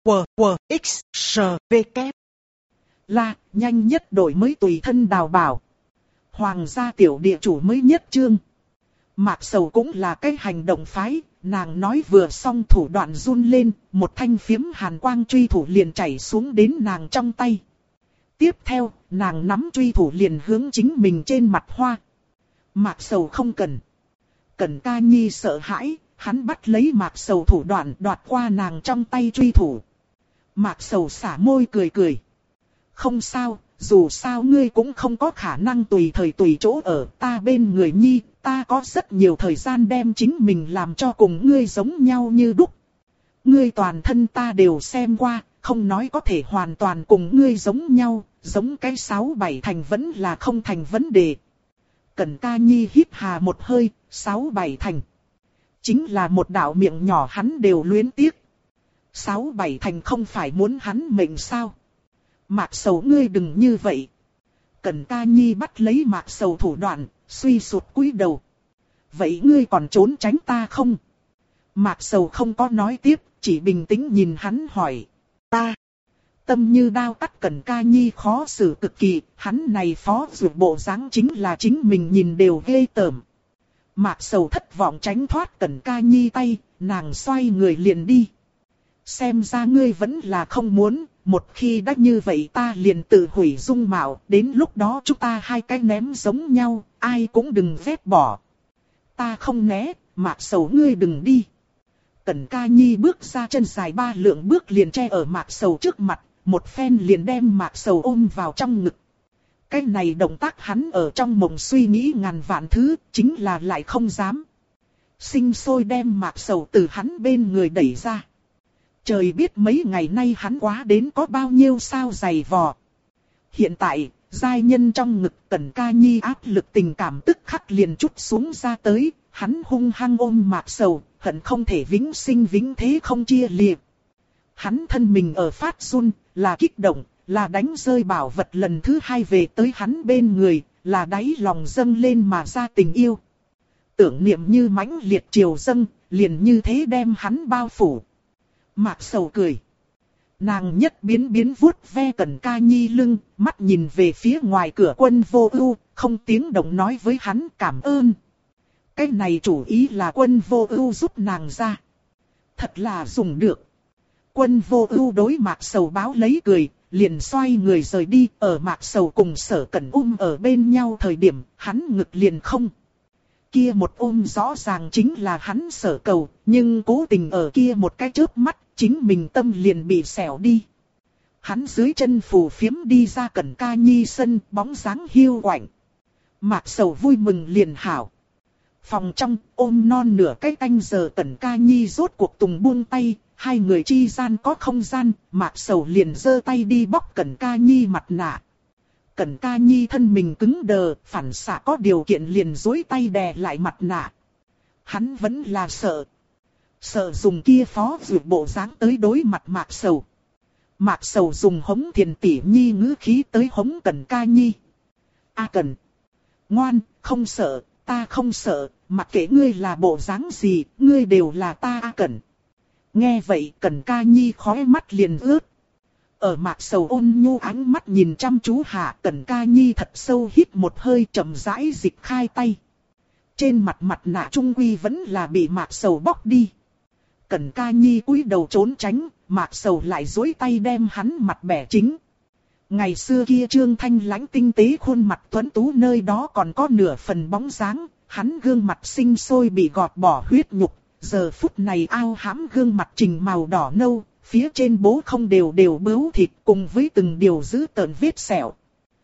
WXSVK. Là, nhanh nhất đổi mới tùy thân đào bảo. Hoàng gia tiểu địa chủ mới nhất chương. Mạc Sầu cũng là cái hành động phái, nàng nói vừa xong thủ đoạn run lên, một thanh phiếm hàn quang truy thủ liền chảy xuống đến nàng trong tay. Tiếp theo, nàng nắm truy thủ liền hướng chính mình trên mặt hoa. Mạc Sầu không cần. Cẩn Ca Nhi sợ hãi, hắn bắt lấy Mạc Sầu thủ đoạn đoạt qua nàng trong tay truy thủ. Mạc Sầu xả môi cười. Không sao, dù sao ngươi cũng không có khả năng tùy thời tùy chỗ ở ta bên người Nhi, ta có rất nhiều thời gian đem chính mình làm cho cùng ngươi giống nhau như đúc. Ngươi toàn thân ta đều xem qua, không nói có thể hoàn toàn cùng ngươi giống nhau, giống cái 6-7 thành vẫn là không thành vấn đề. Cẩn Ca Nhi hít hà một hơi, 6-7 thành. Chính là một đạo miệng nhỏ hắn đều luyến tiếc. 6-7 thành không phải muốn hắn mệnh sao? Mạc Sầu ngươi đừng như vậy. Cẩn Ca Nhi bắt lấy Mạc Sầu thủ đoạn, suy sụt cúi đầu. Vậy ngươi còn trốn tránh ta không? Mạc Sầu không có nói tiếp, chỉ bình tĩnh nhìn hắn hỏi. Ta. Tâm như đao cắt Cẩn Ca Nhi khó xử cực kỳ, hắn này phó dược bộ dáng chính là chính mình nhìn đều ghê tởm. Mạc Sầu thất vọng tránh thoát Cẩn Ca Nhi tay, nàng xoay người liền đi. Xem ra ngươi vẫn là không muốn, một khi đã như vậy ta liền tự hủy dung mạo, đến lúc đó chúng ta hai cái ném giống nhau, ai cũng đừng vét bỏ. Ta không né, Mạc Sầu ngươi đừng đi. Cẩn Ca Nhi bước ra chân dài 3 lượng bước liền che ở Mạc Sầu trước mặt, một phen liền đem Mạc Sầu ôm vào trong ngực. Cái này động tác hắn ở trong mộng suy nghĩ ngàn vạn thứ, chính là lại không dám. Sinh sôi đem Mạc Sầu từ hắn bên người đẩy ra. Trời biết mấy ngày nay hắn quá đến có bao nhiêu sao dày vò. Hiện tại, giai nhân trong ngực Cẩn Ca Nhi áp lực tình cảm tức khắc liền trút xuống ra tới, hắn hung hăng ôm Mạc Sầu, hận không thể vĩnh sinh vĩnh thế không chia liệt. Hắn thân mình ở phát run, là kích động, là đánh rơi bảo vật lần thứ 2 về tới hắn bên người, là đáy lòng dâng lên mà ra tình yêu. Tưởng niệm như mãnh liệt triều dâng, liền như thế đem hắn bao phủ. Mạc Sầu cười. Nàng nhất biến vuốt ve Cẩn Ca Nhi lưng, mắt nhìn về phía ngoài cửa Quân Vô Ưu, không tiếng động nói với hắn cảm ơn. Cái này chủ ý là Quân Vô Ưu giúp nàng ra. Thật là dùng được. Quân Vô Ưu đối Mạc Sầu báo lấy cười, liền xoay người rời đi, ở Mạc Sầu cùng Sở Cẩn ở bên nhau thời điểm, hắn ngực liền không. Kia một ôm rõ ràng chính là hắn Sở Cầu, nhưng cố tình ở kia một cái chớp mắt, chính mình tâm liền bị xẻo đi. Hắn dưới chân phù phiếm đi ra Cẩn Ca Nhi sân, bóng dáng hiu quạnh. Mạc Sầu vui mừng liền hảo. Phòng trong, ôm non nửa cái canh giờ Cẩn Ca Nhi rốt cuộc tùng buông tay, hai người chi gian có không gian, Mạc Sầu liền giơ tay đi bóc Cẩn Ca Nhi mặt nạ. Cẩn Ca Nhi thân mình cứng đờ, phản xạ có điều kiện liền duỗi tay đè lại mặt nạ. Hắn vẫn là sợ. Sợ dùng kia phó dược bộ dáng tới đối mặt Mạc Sầu. Mạc Sầu dùng hống thiền tỷ nhi ngữ khí tới hống Cẩn Ca Nhi. Cẩn. Ngoan, không sợ, ta không sợ, mặc kệ ngươi là bộ dáng gì, ngươi đều là ta Cẩn. Nghe vậy Cẩn Ca Nhi khóe mắt liền ướt. Ở Mạc Sầu ôn nhu ánh mắt nhìn chăm chú hạ, Cẩn Ca Nhi thật sâu hít một hơi, chậm rãi dịch khai tay. Trên mặt mặt nạ trung quy vẫn là bị Mạc Sầu bóc đi. Cẩn Ca Nhi cúi đầu trốn tránh, Mạc Sầu lại duỗi tay đem hắn mặt bẻ chính. Ngày xưa kia Trương Thanh Lãnh tinh tế khuôn mặt tuấn tú nơi đó còn có nửa phần bóng dáng, hắn gương mặt sinh sôi bị gọt bỏ huyết nhục, giờ phút này ao hãm gương mặt trình màu đỏ nâu, phía trên bố không đều bướu thịt cùng với từng điều dữ tợn vết sẹo.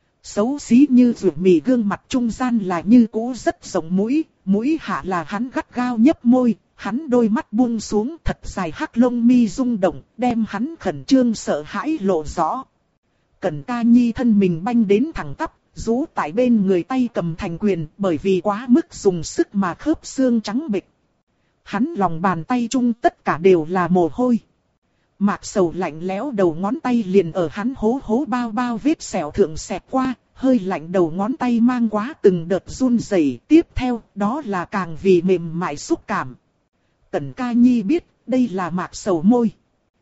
Xấu xí như ruột mì gương mặt trung gian là như cũ rất rộng mũi, mũi hạ là hắn gắt gao nhấp môi, hắn đôi mắt buông xuống thật dài hắc lông mi rung động, đem hắn khẩn trương sợ hãi lộ rõ. Cẩn Ca Nhi thân mình banh đến thẳng tắp, rũ tại bên người tay cầm thành quyền bởi vì quá mức dùng sức mà khớp xương trắng bệch. Hắn lòng bàn tay trung tất cả đều là mồ hôi. Mạc Sầu lạnh lẽo đầu ngón tay liền ở hắn hố hố bao bao vết sẹo thượng xẹt qua, hơi lạnh đầu ngón tay mang quá từng đợt run rẩy. Tiếp theo, đó là càng vì mềm mại xúc cảm. Cẩn Ca Nhi biết, đây là Mạc Sầu môi.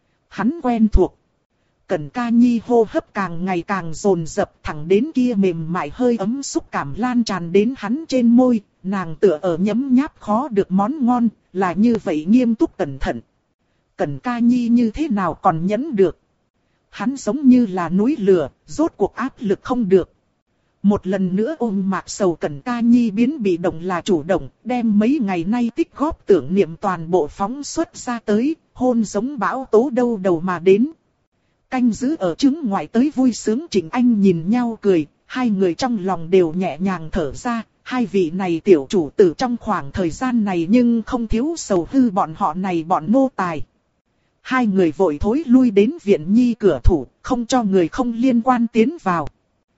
Hắn quen thuộc. Cẩn Ca Nhi hô hấp càng ngày càng dồn dập, thẳng đến kia mềm mại hơi ấm xúc cảm lan tràn đến hắn trên môi, nàng tựa ở nhấm nháp khó được món ngon, là như vậy nghiêm túc cẩn thận. Cẩn Ca Nhi như thế nào còn nhẫn được. Hắn giống như là núi lửa, rốt cuộc áp lực không được. Một lần nữa ôm Mạc Sầu, Cẩn Ca Nhi biến bị động là chủ động, đem mấy ngày nay tích góp tưởng niệm toàn bộ phóng xuất ra tới, hôn giống bão tố đâu đầu mà đến. Canh giữ ở trứng ngoại tới vui sướng Trịnh Anh nhìn nhau cười, hai người trong lòng đều nhẹ nhàng thở ra, hai vị này tiểu chủ tử trong khoảng thời gian này nhưng không thiếu sầu hư bọn họ này bọn nô tài. Hai người vội thối lui đến viện nhi cửa thủ, không cho người không liên quan tiến vào.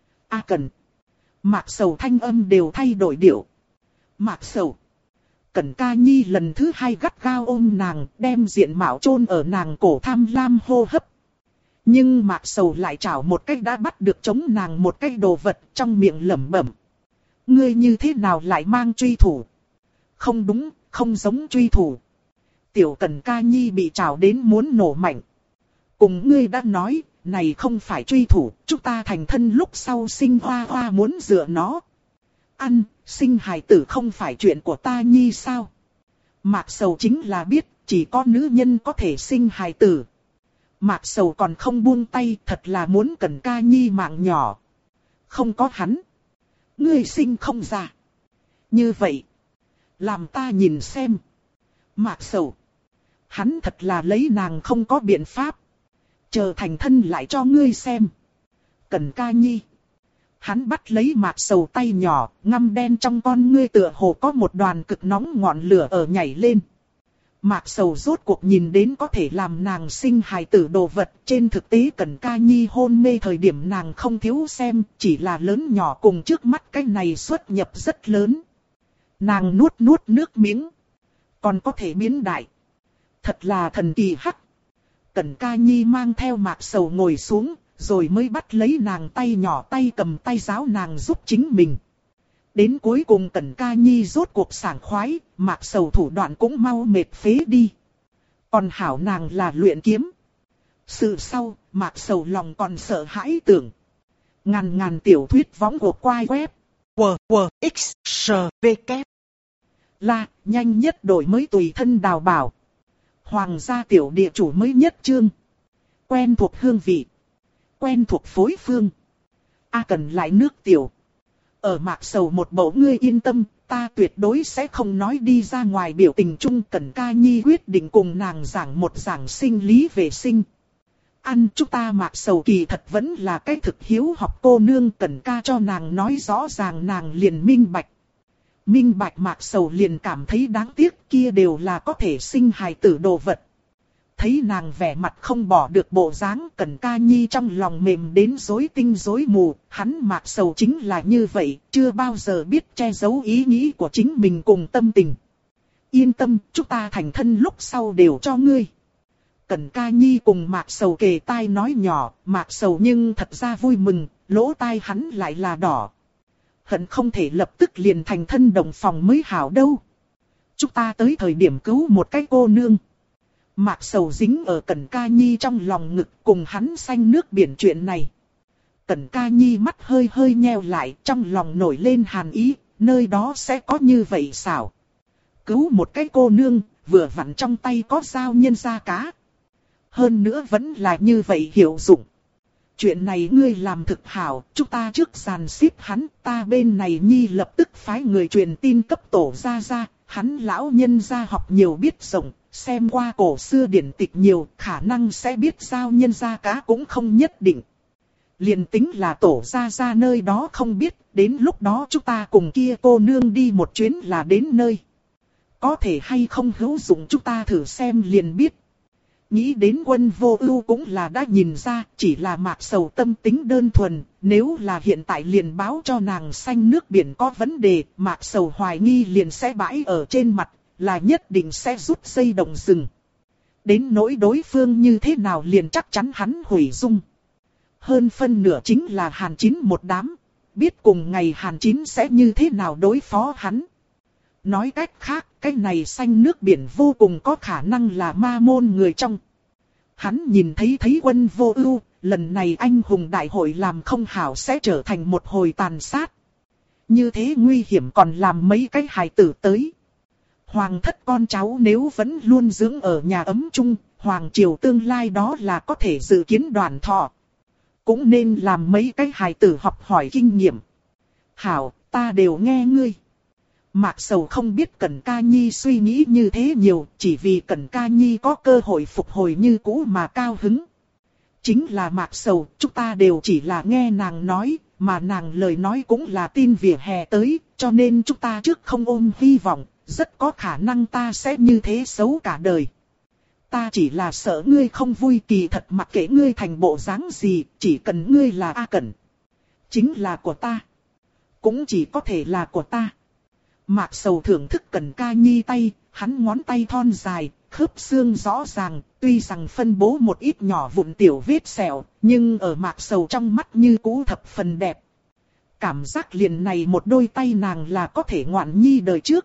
A Cẩn. Mạc Sầu thanh âm đều thay đổi điệu. Mạc Sầu. Cẩn Ca Nhi lần thứ hai gắt gao ôm nàng, đem diện mạo chôn ở nàng cổ tham lam hô hấp. Nhưng Mạc Sầu lại chảo một cách đã bắt được chống nàng một cái đồ vật trong miệng lẩm bẩm. Ngươi như thế nào lại mang truy thủ? Không đúng, không giống truy thủ. Tiểu Cẩn Ca Nhi bị chảo đến muốn nổ mạnh. Cùng ngươi đã nói, này không phải truy thủ, chúng ta thành thân lúc sau sinh hoa hoa muốn dựa nó. Ăn, sinh hài tử không phải chuyện của ta Nhi sao? Mạc Sầu chính là biết, chỉ có nữ nhân có thể sinh hài tử. Mạc Sầu còn không buông tay, thật là muốn Cẩn Ca Nhi mạng nhỏ. Không có hắn. Ngươi sinh không ra. Như vậy. Làm ta nhìn xem. Mạc Sầu. Hắn thật là lấy nàng không có biện pháp. Chờ thành thân lại cho ngươi xem. Cẩn Ca Nhi. Hắn bắt lấy Mạc Sầu tay nhỏ, ngăm đen trong con ngươi tựa hồ có một đoàn cực nóng ngọn lửa ở nhảy lên. Mạc Sầu rốt cuộc nhìn đến có thể làm nàng sinh hài tử đồ vật, trên thực tế Cẩn Ca Nhi hôn mê thời điểm nàng không thiếu xem, chỉ là lớn nhỏ cùng trước mắt cái này xuất nhập rất lớn. Nàng nuốt nước miếng, còn có thể biến đại. Thật là thần kỳ hắc. Cẩn Ca Nhi mang theo Mạc Sầu ngồi xuống, rồi mới bắt lấy nàng tay nhỏ tay cầm tay giáo nàng giúp chính mình. Đến cuối cùng Cẩn Ca Nhi rốt cuộc sảng khoái, Mạc Sầu thủ đoạn cũng mau mệt phế đi. Còn hảo nàng là luyện kiếm. Sự sau, Mạc Sầu lòng còn sợ hãi tưởng. Ngàn tiểu thuyết võng của quai web. WWXSVK. Là, nhanh nhất đổi mới tùy thân đào bảo. Hoàng gia tiểu địa chủ mới nhất chương. Quen thuộc hương vị. Quen thuộc phối phương. A Cần lại nước tiểu. Ở Mạc Sầu một bộ ngươi yên tâm, ta tuyệt đối sẽ không nói đi ra ngoài biểu tình chung. Cẩn Ca Nhi quyết định cùng nàng giảng một giảng sinh lý vệ sinh. Ăn chúng ta Mạc Sầu kỳ thật vẫn là cái thực hiếu học cô nương. Cẩn Ca cho nàng nói rõ ràng nàng liền minh bạch. Minh bạch Mạc Sầu liền cảm thấy đáng tiếc, kia đều là có thể sinh hài tử đồ vật. Thấy nàng vẻ mặt không bỏ được bộ dáng, Cẩn Ca Nhi trong lòng mềm đến rối tinh rối mù. Hắn Mạc Sầu chính là như vậy, chưa bao giờ biết che giấu ý nghĩ của chính mình cùng tâm tình. Yên tâm, chúng ta thành thân lúc sau đều cho ngươi. Cẩn Ca Nhi cùng Mạc Sầu kề tai nói nhỏ, Mạc Sầu nhưng thật ra vui mừng, lỗ tai hắn lại là đỏ. Hận không thể lập tức liền thành thân đồng phòng mới hảo đâu. Chúng ta tới thời điểm cứu một cái cô nương. Mạc Sầu dính ở Cẩn Ca Nhi trong lòng ngực cùng hắn xanh nước biển chuyện này. Cẩn Ca Nhi mắt hơi hơi nheo lại, trong lòng nổi lên hàn ý, nơi đó sẽ có như vậy sao? Cứu một cái cô nương, vừa vặn trong tay có dao nhân da cá. Hơn nữa vẫn là như vậy hiệu dụng. Chuyện này ngươi làm thực hảo, chúng ta trước dàn xếp hắn, ta bên này Nhi lập tức phái người truyền tin cấp tổ ra, hắn lão nhân gia học nhiều biết rộng, xem qua cổ xưa điển tịch nhiều, khả năng sẽ biết giao nhân gia cá cũng không nhất định. Liền tính là tổ ra nơi đó không biết, đến lúc đó chúng ta cùng kia cô nương đi một chuyến là đến nơi. Có thể hay không hữu dụng chúng ta thử xem liền biết. Nghĩ đến Quân Vô Ưu cũng là đã nhìn ra, chỉ là Mạc Sầu tâm tính đơn thuần, nếu là hiện tại liền báo cho nàng xanh nước biển có vấn đề, Mạc Sầu hoài nghi liền sẽ bãi ở trên mặt, là nhất định sẽ rút dây động rừng. Đến nỗi đối phương như thế nào liền chắc chắn hắn hủy dung. Hơn phân nửa chính là Hàn Chín một đám, biết cùng ngày Hàn Chín sẽ như thế nào đối phó hắn. Nói cách khác, cái này xanh nước biển vô cùng có khả năng là ma môn người trong. Hắn nhìn thấy Quân Vô Ưu, lần này anh hùng đại hội làm không hảo sẽ trở thành một hồi tàn sát. Như thế nguy hiểm còn làm mấy cái hài tử tới. Hoàng thất con cháu nếu vẫn luôn dưỡng ở nhà ấm chung, hoàng triều tương lai đó là có thể dự kiến đoàn thọ. Cũng nên làm mấy cái hài tử học hỏi kinh nghiệm. Hảo, ta đều nghe ngươi. Mạc Sầu không biết Cẩn Ca Nhi suy nghĩ như thế nhiều, chỉ vì Cẩn Ca Nhi có cơ hội phục hồi như cũ mà cao hứng. Chính là Mạc Sầu, chúng ta đều chỉ là nghe nàng nói, mà nàng lời nói cũng là tin vỉa hè tới, cho nên chúng ta trước không ôm hy vọng, rất có khả năng ta sẽ như thế xấu cả đời. Ta chỉ là sợ ngươi không vui, kỳ thật mặc kệ ngươi thành bộ dáng gì, chỉ cần ngươi là A Cẩn. Chính là của ta. Cũng chỉ có thể là của ta. Mạc Sầu thưởng thức Cẩn Ca Nhi tay, hắn ngón tay thon dài, khớp xương rõ ràng, tuy rằng phân bố một ít nhỏ vụn tiểu vết sẹo, nhưng ở Mạc Sầu trong mắt như cũ thập phần đẹp. Cảm giác liền này một đôi tay nàng là có thể ngoạn nhi đời trước.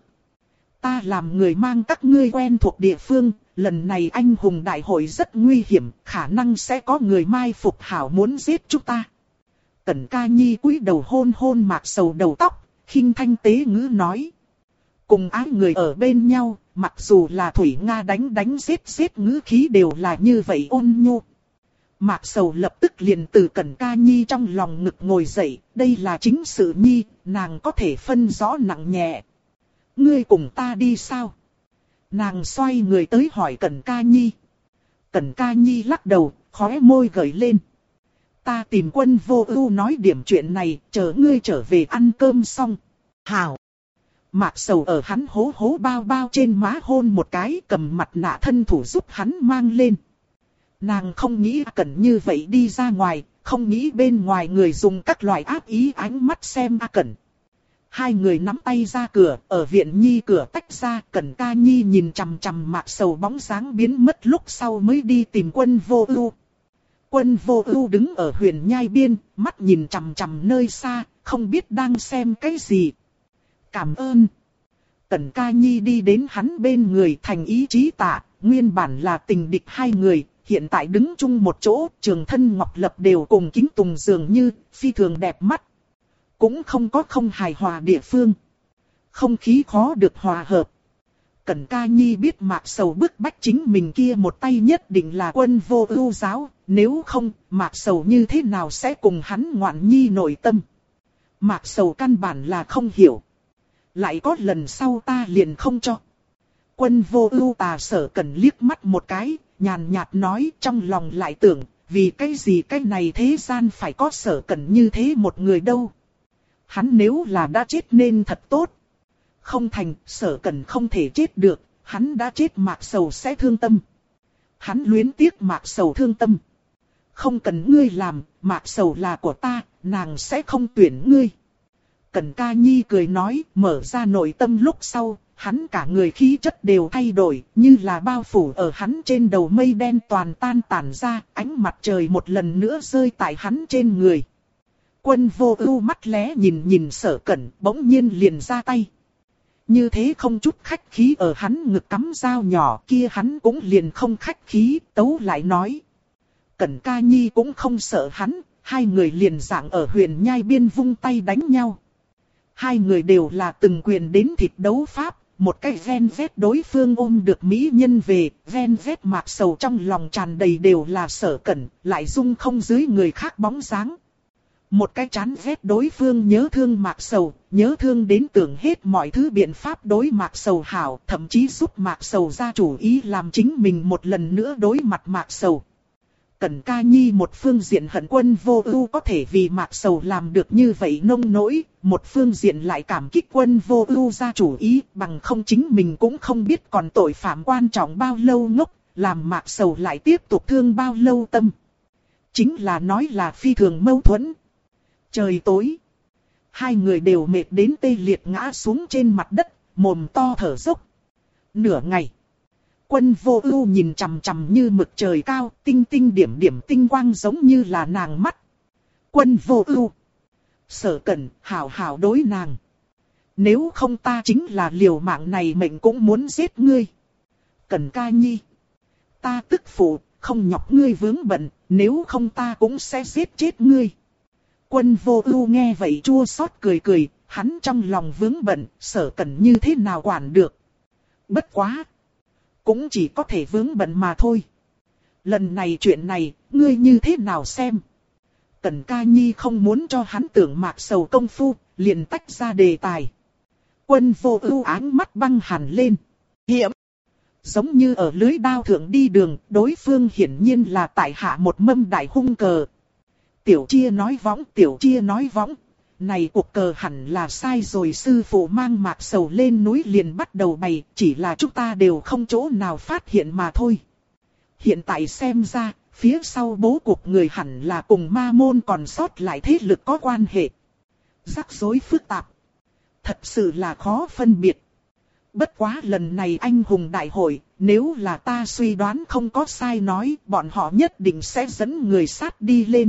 Ta làm người mang các ngươi quen thuộc địa phương, lần này anh hùng đại hội rất nguy hiểm, khả năng sẽ có người mai phục hảo muốn giết chúng ta. Cẩn Ca Nhi cúi đầu hôn hôn Mạc Sầu đầu tóc, khinh thanh tế ngữ nói. Cùng ái người ở bên nhau, mặc dù là Thủy Nga đánh giết ngữ khí đều là như vậy ôn nhu. Mạc Sầu lập tức liền từ Cẩn Ca Nhi trong lòng ngực ngồi dậy, đây là chính sự Nhi, nàng có thể phân rõ nặng nhẹ. Ngươi cùng ta đi sao? Nàng xoay người tới hỏi Cẩn Ca Nhi. Cẩn Ca Nhi lắc đầu, khóe môi gợi lên. Ta tìm Quân Vô Ưu nói điểm chuyện này, chờ ngươi trở về ăn cơm xong. Hảo. Mạc Sầu ở hắn hố hố bao bao trên má hôn một cái, cầm mặt nạ thân thủ giúp hắn mang lên. Nàng không nghĩ Cẩn như vậy đi ra ngoài, không nghĩ bên ngoài người dùng các loại ác ý ánh mắt xem A Cẩn. Hai người nắm tay ra cửa, ở viện Nhi cửa tách ra, Cẩn Ca Nhi nhìn chằm chằm Mạc Sầu bóng dáng biến mất lúc sau mới đi tìm Quân Vô Ưu. Quân Vô Ưu đứng ở huyền nhai biên, mắt nhìn chằm chằm nơi xa, không biết đang xem cái gì. Cảm ơn. Cẩn Ca Nhi đi đến hắn bên người thành ý chí tạ, nguyên bản là tình địch hai người, hiện tại đứng chung một chỗ, Trường Thân Ngọc Lập đều cùng kính tùng dường như, phi thường đẹp mắt. Cũng không có không hài hòa địa phương. Không khí khó được hòa hợp. Cẩn Ca Nhi biết Mạc Sầu bức bách chính mình kia một tay nhất định là Quân Vô Ưu giáo, nếu không, Mạc Sầu như thế nào sẽ cùng hắn ngoạn nhi nội tâm. Mạc Sầu căn bản là không hiểu. Lại có lần sau ta liền không cho. Quân Vô Ưu tà Sở Cẩn liếc mắt một cái, nhàn nhạt nói, trong lòng lại tưởng, vì cái gì cái này thế gian phải có Sở Cẩn như thế một người đâu. Hắn nếu là đã chết nên thật tốt. Không thành, Sở Cẩn không thể chết được, hắn đã chết Mạc Sầu sẽ thương tâm. Hắn luyến tiếc Mạc Sầu thương tâm. Không cần ngươi làm, Mạc Sầu là của ta, nàng sẽ không tuyển ngươi. Cẩn Ca Nhi cười nói, mở ra nội tâm lúc sau, hắn cả người khí chất đều thay đổi, như là bao phủ ở hắn trên đầu mây đen toàn tan tản ra, ánh mặt trời một lần nữa rơi tại hắn trên người. Quân Vô Ưu mắt lé nhìn Sở Cẩn, bỗng nhiên liền ra tay. Như thế không chút khách khí ở hắn ngực cắm dao nhỏ kia, hắn cũng liền không khách khí, tấu lại nói. Cẩn Ca Nhi cũng không sợ hắn, hai người liền dạng ở huyền nhai biên vung tay đánh nhau. Hai người đều là từng quyền đến thịt đấu pháp, một cái ven vét đối phương ôm được mỹ nhân về, ven vét Mạc Sầu trong lòng tràn đầy đều là Sở Cẩn, lại dung không dưới người khác bóng dáng. Một cái chán ghét đối phương nhớ thương Mạc Sầu, nhớ thương đến tưởng hết mọi thứ biện pháp đối Mạc Sầu hảo, thậm chí giúp Mạc Sầu ra chủ ý làm chính mình một lần nữa đối mặt Mạc Sầu. Cẩn Ca Nhi một phương diện hận Quân Vô Ưu có thể vì Mạc Sầu làm được như vậy nông nỗi, một phương diện lại cảm kích Quân Vô Ưu ra chủ ý, bằng không chính mình cũng không biết còn tội phạm quan trọng bao lâu ngốc, làm Mạc Sầu lại tiếp tục thương bao lâu tâm. Chính là nói là phi thường mâu thuẫn. Trời tối, hai người đều mệt đến tê liệt ngã xuống trên mặt đất, mồm to thở dốc. Nửa ngày, Quân Vô Ưu nhìn chằm chằm như mực trời cao, tinh tinh điểm điểm tinh quang giống như là nàng mắt. Quân Vô Ưu, Sở Cẩn, hảo hảo đối nàng. Nếu không ta chính là liều mạng này mệnh cũng muốn giết ngươi. Cẩn Ca Nhi, ta tức phụ, không nhọc ngươi vướng bận, nếu không ta cũng sẽ giết chết ngươi. Quân Vô Ưu nghe vậy chua xót cười cười, hắn trong lòng vướng bận, Sở Cẩn như thế nào quản được. Bất quá, cũng chỉ có thể vướng bận mà thôi. Lần này chuyện này, ngươi như thế nào xem? Cẩn Ca Nhi không muốn cho hắn tưởng Mạc Sầu công phu, liền tách ra đề tài. Quân Vô Ưu áng mắt băng hẳn lên. Hiểm! Giống như ở lưới đao thượng đi đường, đối phương hiển nhiên là tại hạ một mâm đại hung cờ. Tiểu Chia nói võng, này cuộc cờ hẳn là sai rồi, sư phụ mang Mạc Sầu lên núi liền bắt đầu bày, chỉ là chúng ta đều không chỗ nào phát hiện mà thôi. Hiện tại xem ra, phía sau bố cục người hẳn là cùng ma môn còn sót lại thế lực có quan hệ. Rắc rối phức tạp, thật sự là khó phân biệt. Bất quá lần này anh hùng đại hội, nếu là ta suy đoán không có sai nói, bọn họ nhất định sẽ dẫn người sát đi lên.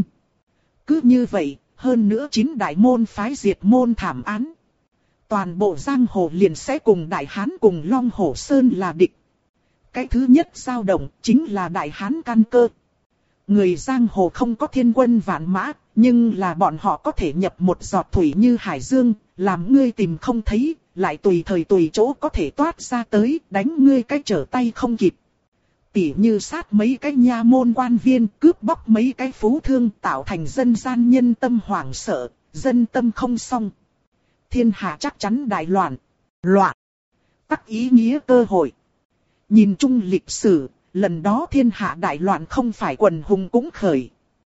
Cứ như vậy, hơn nữa 9 đại môn phái diệt môn thảm án. Toàn bộ giang hồ liền sẽ cùng Đại Hán cùng Long Hổ Sơn là địch. Cái thứ nhất dao động chính là Đại Hán căn cơ. Người giang hồ không có thiên quân vạn mã, nhưng là bọn họ có thể nhập một giọt thủy như hải dương, làm ngươi tìm không thấy, lại tùy thời tùy chỗ có thể toát ra tới, đánh ngươi cái trở tay không kịp. Tỉ như sát mấy cái nha môn quan viên, cướp bóc mấy cái phú thương, tạo thành dân gian nhân tâm hoảng sợ, dân tâm không xong. Thiên hạ chắc chắn đại loạn. Loạn. Tắc ý nghĩa cơ hội. Nhìn chung lịch sử, lần đó thiên hạ đại loạn không phải quần hùng cũng khởi.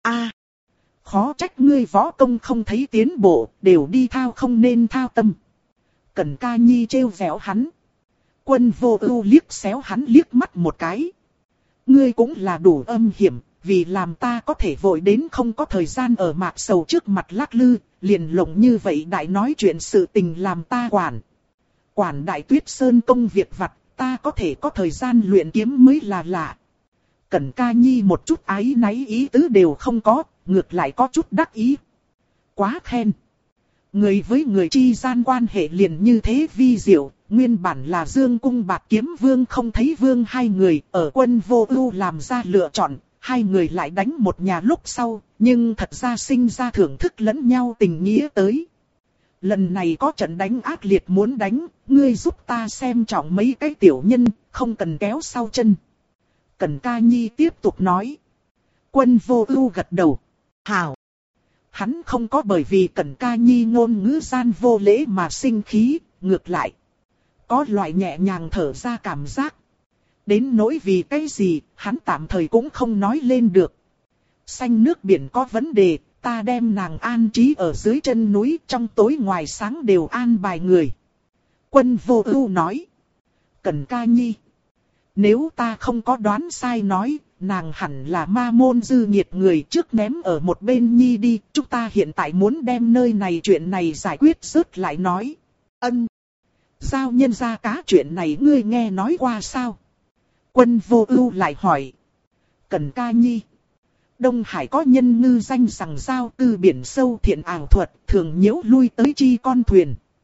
Khó trách ngươi võ công không thấy tiến bộ, đều đi thao không nên thao tâm. Cẩn Ca Nhi trêu vẻo hắn. Quân Vô Ưu liếc xéo hắn liếc mắt một cái. Ngươi cũng là đủ âm hiểm, vì làm ta có thể vội đến không có thời gian ở Mạc Sầu trước mặt lắc lư, liền lộng như vậy đại nói chuyện sự tình làm ta quản. Quản Đại Tuyết Sơn công việc vặt, ta có thể có thời gian luyện kiếm mới là lạ. Cẩn Ca Nhi một chút áy náy ý tứ đều không có, ngược lại có chút đắc ý. Quá khen. Người với người chi gian quan hệ liền như thế vi diệu, nguyên bản là Dương Cung Bạc Kiếm Vương không thấy Vương hai người, ở Quân Vô Ưu làm ra lựa chọn, hai người lại đánh một nhà lúc sau, nhưng thật ra sinh ra thưởng thức lẫn nhau tình nghĩa tới. Lần này có trận đánh ác liệt muốn đánh, ngươi giúp ta xem trọng mấy cái tiểu nhân, không cần kéo sau chân. Cẩn Ca Nhi tiếp tục nói. Quân Vô Ưu gật đầu. Hảo. Hắn không có bởi vì Cẩn Ca Nhi ngôn ngữ gian vô lễ mà sinh khí, ngược lại. Có loại nhẹ nhàng thở ra cảm giác. Đến nỗi vì cái gì, hắn tạm thời cũng không nói lên được. Xanh nước biển có vấn đề, ta đem nàng an trí ở dưới chân núi, trong tối ngoài sáng đều an bài người. Quân Vô Ưu nói. Cẩn Ca Nhi. Nếu ta không có đoán sai nói, nàng hẳn là ma môn dư nghiệt người, trước ném ở một bên nhi đi, chúng ta hiện tại muốn đem nơi này chuyện này giải quyết rớt lại nói. Ân. Giao nhân ra cá chuyện này ngươi nghe nói qua sao? Quân Vô Ưu lại hỏi. Cẩn Ca Nhi. Đông Hải có nhân ngư danh rằng giao cư biển sâu thiện ảo thuật, thường nhiễu lui tới chi con thuyền.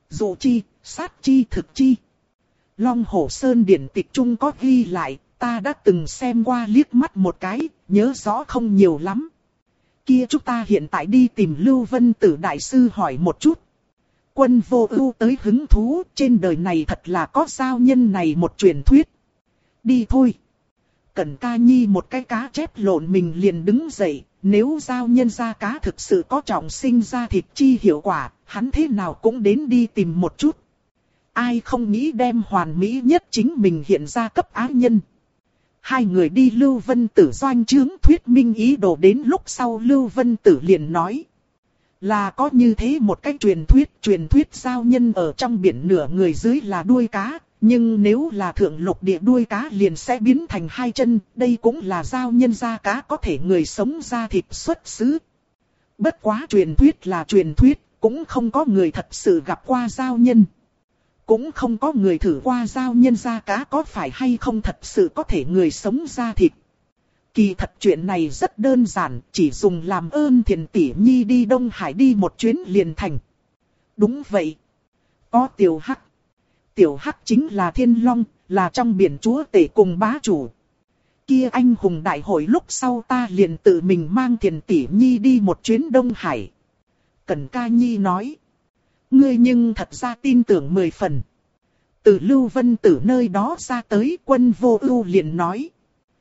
dụ chi, sát chi thực chi. Long Hổ Sơn điển tịch trung có ghi lại, ta đã từng xem qua liếc mắt một cái, nhớ rõ không nhiều lắm. Kia chúng ta hiện tại đi tìm Lưu Vân Tử đại sư hỏi một chút. Quân Vô Ưu tới hứng thú, trên đời này thật là có giao nhân này một truyền thuyết. Đi thôi. Cẩn Ca Nhi một cái cá chép lộn mình liền đứng dậy, nếu giao nhân ra cá thực sự có trọng sinh ra thịt chi hiệu quả, hắn thế nào cũng đến đi tìm một chút. Ai không nghĩ đem hoàn mỹ nhất chính mình hiện ra cấp ái nhân. Hai người đi Lưu Vân Tử doanh trướng thuyết minh ý đồ đến lúc sau Lưu Vân Tử liền nói. Là có như thế một cái truyền thuyết giao nhân ở trong biển nửa người dưới là đuôi cá, nhưng nếu là thượng lục địa đuôi cá liền sẽ biến thành hai chân, đây cũng là giao nhân da cá có thể người sống da thịt xuất xứ. Bất quá truyền thuyết là truyền thuyết, cũng không có người thật sự gặp qua giao nhân. Cũng không có người thử qua giao nhân da cá có phải hay không thật sự có thể người sống da thịt. Kỳ thật chuyện này rất đơn giản, chỉ dùng làm ơn Thiền tỷ nhi đi Đông Hải đi một chuyến liền thành. Đúng vậy. Có Tiểu Hắc. Tiểu Hắc chính là Thiên Long, là trong biển chúa tể cùng bá chủ. Kia anh hùng đại hội lúc sau ta liền tự mình mang Thiền tỷ nhi đi một chuyến Đông Hải. Cẩn Ca Nhi nói. Ngươi nhưng thật ra tin tưởng 10 phần. Từ Lưu Vân Tử nơi đó ra tới Quân Vô Ưu liền nói.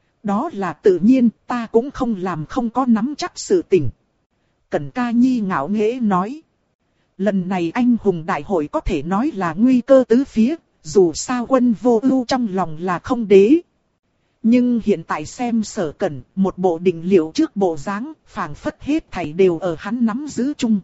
Đó là tự nhiên, ta cũng không làm không có nắm chắc sự tình. Cẩn Ca Nhi ngạo nghễ nói. Lần này anh hùng đại hội có thể nói là nguy cơ tứ phía, dù sao Quân Vô Ưu trong lòng là không đế. Nhưng hiện tại xem Sở Cẩn, một bộ định liệu trước bộ dáng, phảng phất hết thảy đều ở hắn nắm giữ chung.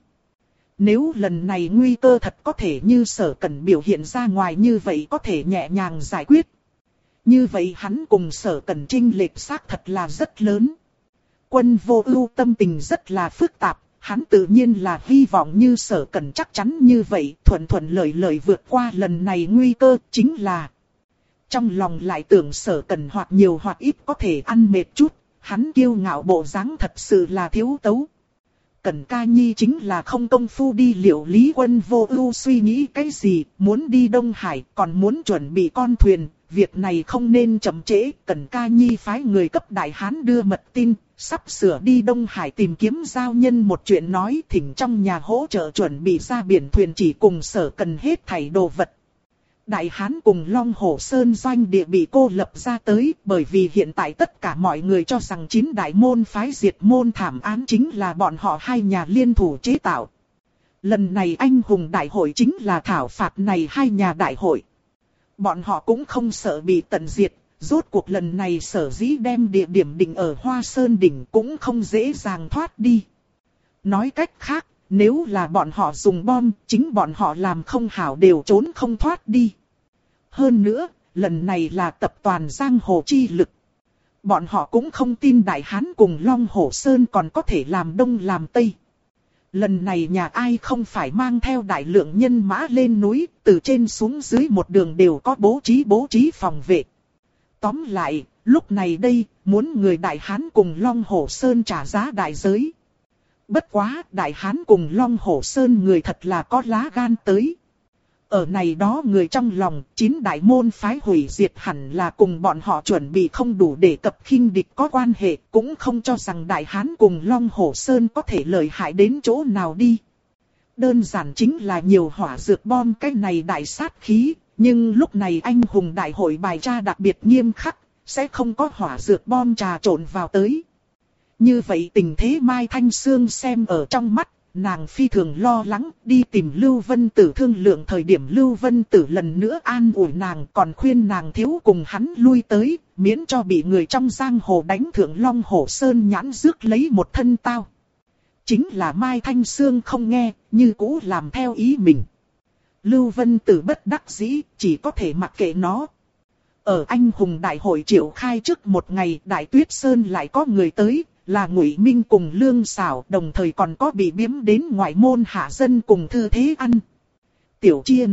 Nếu lần này nguy cơ thật có thể như Sở Cẩn biểu hiện ra ngoài như vậy có thể nhẹ nhàng giải quyết. Như vậy hắn cùng Sở Cẩn chênh lệch xác thật là rất lớn. Quân Vô Ưu tâm tình rất là phức tạp, hắn tự nhiên là hy vọng như Sở Cẩn chắc chắn như vậy, thuận thuận lợi lợi vượt qua lần này nguy cơ, chính là trong lòng lại tưởng Sở Cẩn hoặc nhiều hoặc ít có thể ăn mệt chút, hắn kiêu ngạo bộ dáng thật sự là thiếu tấu. Cẩn Ca Nhi chính là không công phu đi liệu lý Quân Vô Ưu suy nghĩ cái gì, muốn đi Đông Hải, còn muốn chuẩn bị con thuyền, việc này không nên chậm trễ. Cẩn Ca Nhi phái người cấp Đại Hán đưa mật tin, sắp sửa đi Đông Hải tìm kiếm giao nhân một chuyện nói, thỉnh trong nhà hỗ trợ chuẩn bị ra biển thuyền chỉ cùng Sở Cần hết thảy đồ vật. Đại Hán cùng Long Hổ Sơn doanh địa bị cô lập ra tới, bởi vì hiện tại tất cả mọi người cho rằng 9 đại môn phái diệt môn thảm án chính là bọn họ hai nhà liên thủ chế tạo. Lần này anh hùng đại hội chính là thảo phạt này hai nhà đại hội. Bọn họ cũng không sợ bị tận diệt, rốt cuộc lần này sở dĩ đem địa điểm định ở Hoa Sơn đỉnh cũng không dễ dàng thoát đi. Nói cách khác, nếu là bọn họ dùng bom, chính bọn họ làm không hảo đều trốn không thoát đi. Hơn nữa, lần này là tập toàn giang hồ chi lực. Bọn họ cũng không tin Đại Hán cùng Long Hổ Sơn còn có thể làm đông làm tây. Lần này nhà ai không phải mang theo đại lượng nhân mã lên núi, từ trên xuống dưới một đường đều có bố trí phòng vệ. Tóm lại, lúc này đây, muốn người Đại Hán cùng Long Hổ Sơn trả giá đại giới. Bất quá, Đại Hán cùng Long Hổ Sơn người thật là có lá gan tới. Ở này đó người trong lòng, 9 đại môn phái hủy diệt hẳn là cùng bọn họ chuẩn bị không đủ để cập khinh địch có quan hệ, cũng không cho rằng Đại Hán cùng Long Hổ Sơn có thể lợi hại đến chỗ nào đi. Đơn giản chính là nhiều hỏa dược bom cái này đại sát khí, nhưng lúc này anh hùng đại hội bài tra đặc biệt nghiêm khắc, sẽ không có hỏa dược bom trà trộn vào tới. Như vậy tình thế Mai Thanh Sương xem ở trong mắt, nàng phi thường lo lắng, đi tìm Lưu Vân Tử thương lượng thời điểm Lưu Vân Tử lần nữa an ủi nàng, còn khuyên nàng thiếu cùng hắn lui tới, miễn cho bị người trong giang hồ đánh thượng Long Hổ Sơn nhãn rước lấy một thân tao. Chính là Mai Thanh Sương không nghe, như cũ làm theo ý mình. Lưu Vân Tử bất đắc dĩ, chỉ có thể mặc kệ nó. Ở anh hùng đại hội triệu khai trước một ngày, Đại Tuyết Sơn lại có người tới, là Ngụy Minh cùng Lương Sảo, đồng thời còn có bị biếm đến ngoại môn hạ dân cùng Thư Thế Ăn. Tiểu Chia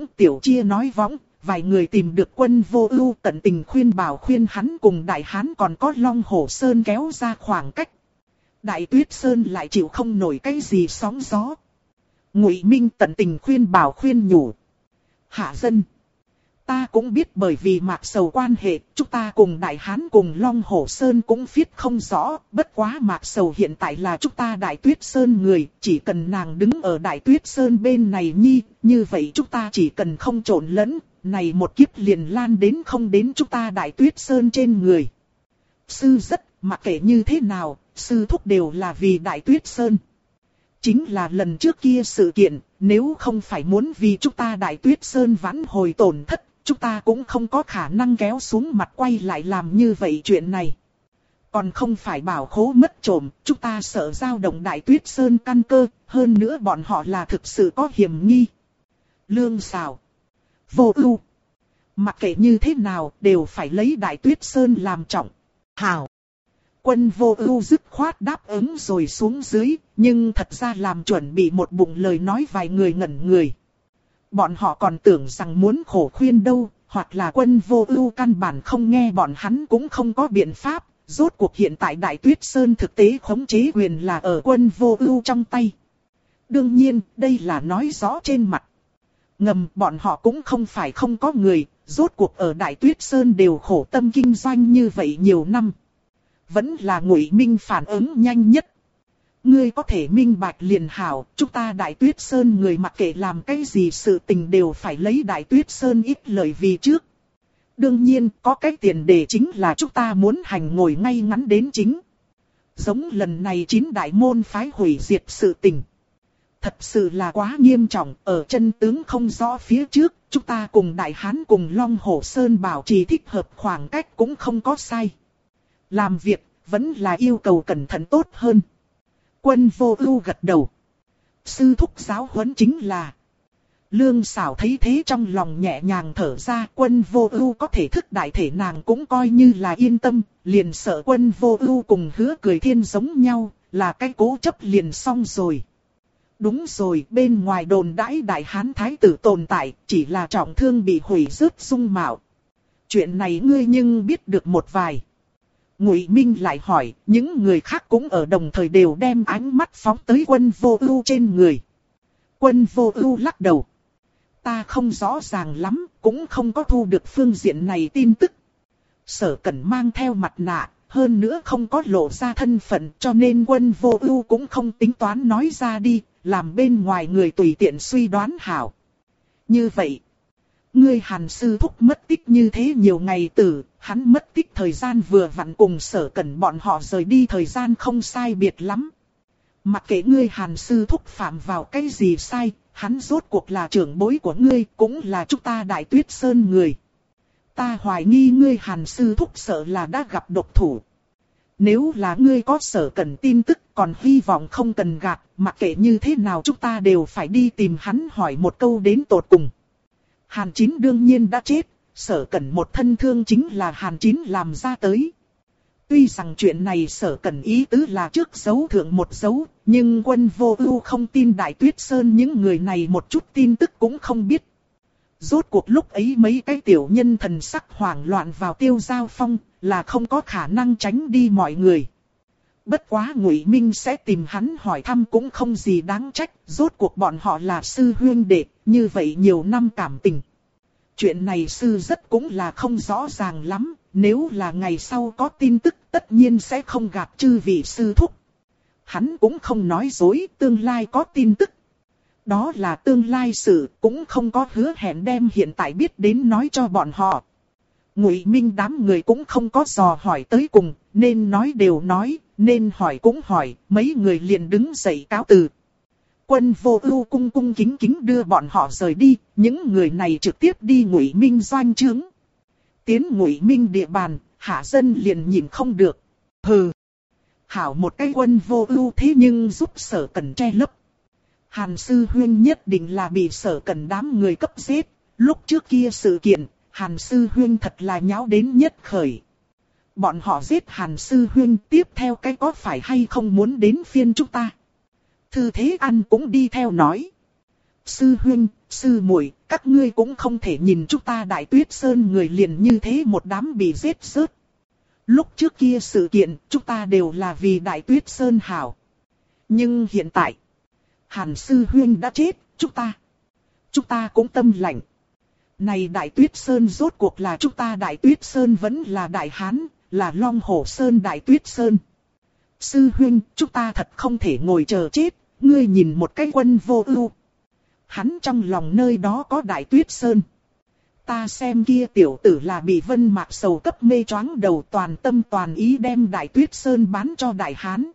nói võng, vài người tìm được Quân Vô Ưu tận tình khuyên bảo khuyên hắn cùng Đại Hán còn có Long Hổ Sơn kéo ra khoảng cách. Đại Tuyết Sơn lại chịu không nổi cái gì sóng gió. Ngụy Minh tận tình khuyên bảo khuyên nhủ. Hạ dân. Ta cũng biết bởi vì Mạc Sầu quan hệ, chúng ta cùng Đại Hán cùng Long Hổ Sơn cũng viết không rõ, bất quá Mạc Sầu hiện tại là chúng ta Đại Tuyết Sơn người, chỉ cần nàng đứng ở Đại Tuyết Sơn bên này nhi, như vậy chúng ta chỉ cần không trộn lẫn, này một kiếp liền lan đến không đến chúng ta Đại Tuyết Sơn trên người. Sư rất, mặc kệ như thế nào, sư thúc đều là vì Đại Tuyết Sơn. Chính là lần trước kia sự kiện, nếu không phải muốn vì chúng ta Đại Tuyết Sơn vãn hồi tổn thất, chúng ta cũng không có khả năng kéo xuống mặt quay lại làm như vậy chuyện này. Còn không phải bảo khố mất trộm, chúng ta sợ dao động Đại Tuyết Sơn căn cơ, hơn nữa bọn họ là thực sự có hiểm nghi. Lương Sào, Vô Ưu, mặc kệ như thế nào đều phải lấy Đại Tuyết Sơn làm trọng. Hảo. Quân Vô Ưu dứt khoát đáp ứng rồi xuống dưới, nhưng thật ra làm chuẩn bị một bụng lời nói vài người ngẩn người. Bọn họ còn tưởng rằng muốn khổ khuyên đâu, hoặc là Quân Vô Ưu căn bản không nghe bọn hắn cũng không có biện pháp, rốt cuộc hiện tại Đại Tuyết Sơn thực tế khống chế quyền là ở Quân Vô Ưu trong tay. Đương nhiên, đây là nói rõ trên mặt. Ngầm bọn họ cũng không phải không có người, rốt cuộc ở Đại Tuyết Sơn đều khổ tâm kinh doanh như vậy nhiều năm. Vẫn là Ngụy Minh phản ứng nhanh nhất. Ngươi có thể minh bạch liền hảo, chúng ta Đại Tuyết Sơn người mặc kệ làm cái gì sự tình đều phải lấy Đại Tuyết Sơn ít lời vì trước. Đương nhiên, có cái tiền đề chính là chúng ta muốn hành ngồi ngay ngắn đến chính. Giống lần này 9 đại môn phái hủy diệt sự tình. Thật sự là quá nghiêm trọng, ở chân tướng không rõ phía trước, chúng ta cùng Đại Hán cùng Long Hổ Sơn bảo trì thích hợp khoảng cách cũng không có sai. Làm việc, vẫn là yêu cầu cẩn thận tốt hơn. Quân Vô Ưu gật đầu. Sư thúc giáo huấn chính là. Lương Sảo thấy thế trong lòng nhẹ nhàng thở ra, Quân Vô Ưu có thể thức đại thể nàng cũng coi như là yên tâm, liền sợ Quân Vô Ưu cùng Hứa Cười Thiên giống nhau, là cái cố chấp liền xong rồi. Đúng rồi, bên ngoài đồn đãi Đại Hán thái tử tồn tại, chỉ là trọng thương bị hủy rớt dung mạo. Chuyện này ngươi nhưng biết được một vài. Ngụy Minh lại hỏi, những người khác cũng ở đồng thời đều đem ánh mắt phóng tới Quân Vô Ưu trên người. Quân Vô Ưu lắc đầu. Ta không rõ ràng lắm, cũng không có thu được phương diện này tin tức. Sở Cẩn mang theo mặt nạ, hơn nữa không có lộ ra thân phận, cho nên Quân Vô Ưu cũng không tính toán nói ra đi, làm bên ngoài người tùy tiện suy đoán hảo. Như vậy, ngươi Hàn sư thúc mất tích như thế nhiều ngày tử, hắn mất tích thời gian vừa vặn cùng Sở Cẩn bọn họ rời đi thời gian không sai biệt lắm. Mặc kệ ngươi Hàn sư thúc phạm vào cái gì sai, hắn rốt cuộc là trưởng bối của ngươi, cũng là chúng ta Đại Tuyết Sơn người. Ta hoài nghi ngươi Hàn sư thúc sợ là đã gặp độc thủ. Nếu là ngươi có Sở Cẩn tin tức còn hy vọng không cần gạt, mặc kệ như thế nào chúng ta đều phải đi tìm hắn hỏi một câu đến tột cùng. Hàn Chín đương nhiên đã chết, Sở Cẩn một thân thương chính là Hàn Chín làm ra tới. Tuy rằng chuyện này Sở Cẩn ý tứ là trước giấu thượng một dấu, nhưng Quân Vô Ưu không tin Đại Tuyết Sơn những người này một chút tin tức cũng không biết. Rốt cuộc lúc ấy mấy cái tiểu nhân thần sắc hoảng loạn vào Tiêu Giao Phong, là không có khả năng tránh đi mọi người. Bất quá Ngụy Minh sẽ tìm hắn hỏi thăm cũng không gì đáng trách, rốt cuộc bọn họ là sư huynh đệ, như vậy nhiều năm cảm tình. Chuyện này sư rất cũng là không rõ ràng lắm, nếu là ngày sau có tin tức tất nhiên sẽ không gạt chư vị sư thúc. Hắn cũng không nói dối, tương lai có tin tức. Đó là tương lai sự, cũng không có hứa hẹn đem hiện tại biết đến nói cho bọn họ. Ngụy Minh đám người cũng không có dò hỏi tới cùng, nên nói đều nói, nên hỏi cũng hỏi, mấy người liền đứng dậy cáo từ. Quân Vô Ưu cung cung kính kính đưa bọn họ rời đi, những người này trực tiếp đi Ngụy Minh doanh trướng. Tiến Ngụy Minh địa bàn, hạ dân liền nhìn không được. Hừ, hảo một cái Quân Vô Ưu thế nhưng giúp Sở Cẩn che lấp. Hàn sư huynh nhất định là bị Sở Cẩn đám người cấp giết, lúc trước kia sự kiện, Hàn sư huynh thật là nháo đến nhất khởi. Bọn họ giết Hàn sư huynh, tiếp theo cái có phải hay không muốn đến phiên chúng ta? Thư Thế An cũng đi theo nói. Sư huynh, sư muội, các ngươi cũng không thể nhìn chúng ta Đại Tuyết Sơn người liền như thế một đám bị giết rớt. Lúc trước kia sự kiện, chúng ta đều là vì Đại Tuyết Sơn hảo. Nhưng hiện tại, Hàn sư huynh đã chết, chúng ta cũng tâm lạnh. Này Đại Tuyết Sơn rốt cuộc là chúng ta Đại Tuyết Sơn vẫn là Đại Hán, là Long Hổ Sơn Đại Tuyết Sơn. Sư huynh, chúng ta thật không thể ngồi chờ chết, ngươi nhìn một cái Quân Vô Ưu. Hắn trong lòng nơi đó có Đại Tuyết Sơn. Ta xem kia tiểu tử là bị Vân Mạc Sầu cấp mê choáng đầu, toàn tâm toàn ý đem Đại Tuyết Sơn bán cho Đại Hán.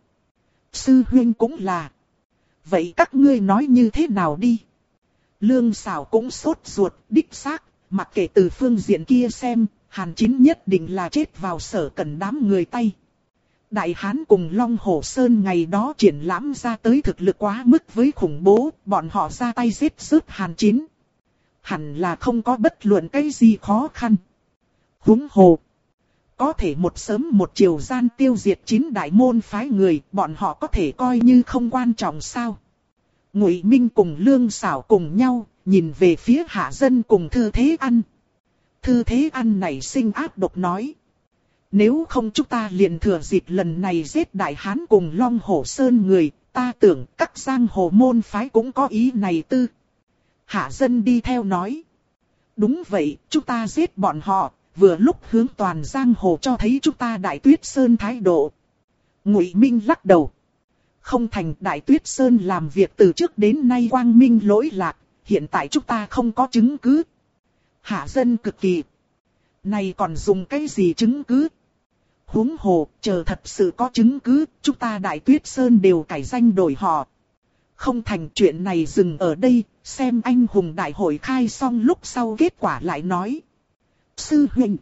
Sư huynh cũng là. Vậy các ngươi nói như thế nào đi? Lương Sảo cũng sốt ruột, đích xác, mặc kệ từ phương diện kia xem, Hàn Chín nhất định là chết vào Sở Cẩn đám người tay. Đại Hán cùng Long Hổ Sơn ngày đó triển lãm ra tới thực lực quá mức với khủng bố, bọn họ ra tay giết rớt Hàn Chín. Hẳn là không có bất luận cái gì khó khăn. Huống hồ, có thể một sớm một chiều gian tiêu diệt 9 đại môn phái người, bọn họ có thể coi như không quan trọng sao? Ngụy Minh cùng Lương Sảo cùng nhau, nhìn về phía Hạ Dân cùng Thư Thế An. Thư Thế An này sinh ác độc nói: nếu không chúng ta liền thừa dịp lần này giết Đại Hán cùng Long Hổ Sơn người, ta tưởng các giang hồ môn phái cũng có ý này tư. Hạ Dân đi theo nói: đúng vậy, chúng ta giết bọn họ, vừa lúc hướng toàn giang hồ cho thấy chúng ta Đại Tuyết Sơn thái độ. Ngụy Minh lắc đầu: không thành, Đại Tuyết Sơn làm việc từ trước đến nay quang minh lỗi lạc, hiện tại chúng ta không có chứng cứ. Hạ Dân cực kỳ: này còn dùng cái gì chứng cứ? Huống hồ, chờ thật sự có chứng cứ, chúng ta Đại Tuyết Sơn đều cải danh đổi họ. Không thành, chuyện này dừng ở đây, xem anh hùng đại hội khai xong lúc sau kết quả lại nói. Sư huynh,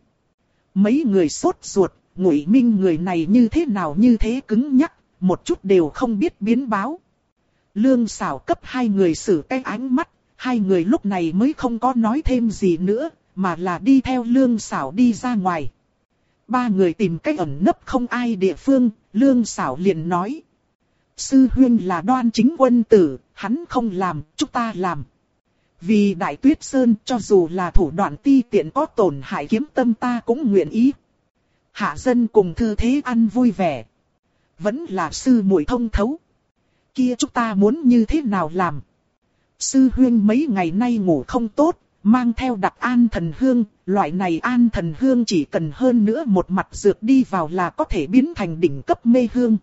mấy người sốt ruột, Ngụy Minh người này như thế nào như thế cứng nhắc, một chút đều không biết biến báo. Lương Sảo cấp hai người xử cái ánh mắt, hai người lúc này mới không có nói thêm gì nữa, mà là đi theo Lương Sảo đi ra ngoài. Ba người tìm cách ẩn nấp không ai địa phương, Lương Sảo liền nói: sư huynh là Đoan Chính quân tử, hắn không làm, chúng ta làm. Vì Đại Tuyết Sơn, cho dù là thủ đoạn ti tiện có tổn hại kiếm tâm, ta cũng nguyện ý. Hạ Dân cùng Thư Thế An vui vẻ: vẫn là sư muội thông thấu. Kia chúng ta muốn như thế nào làm? Sư huynh mấy ngày nay ngủ không tốt, mang theo đặc an thần hương, loại này an thần hương chỉ cần hơn nữa một mặt dược đi vào là có thể biến thành đỉnh cấp mê hương.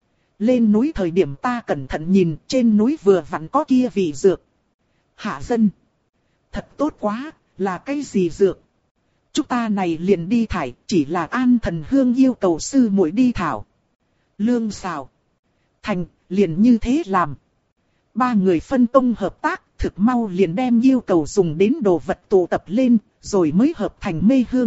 Lên núi thời điểm ta cẩn thận nhìn, trên núi vừa vặn có kia vị dược. Hạ Dân: thật tốt quá, là cái gì dược? Chúng ta này liền đi thải, chỉ là an thần hương yêu cầu sư muội đi thảo. Lương Sảo: thành, liền như thế làm. Ba người phân công hợp tác, thực mau liền đem yêu cầu dùng đến đồ vật tụ tập lên, rồi mới hợp thành mê hương.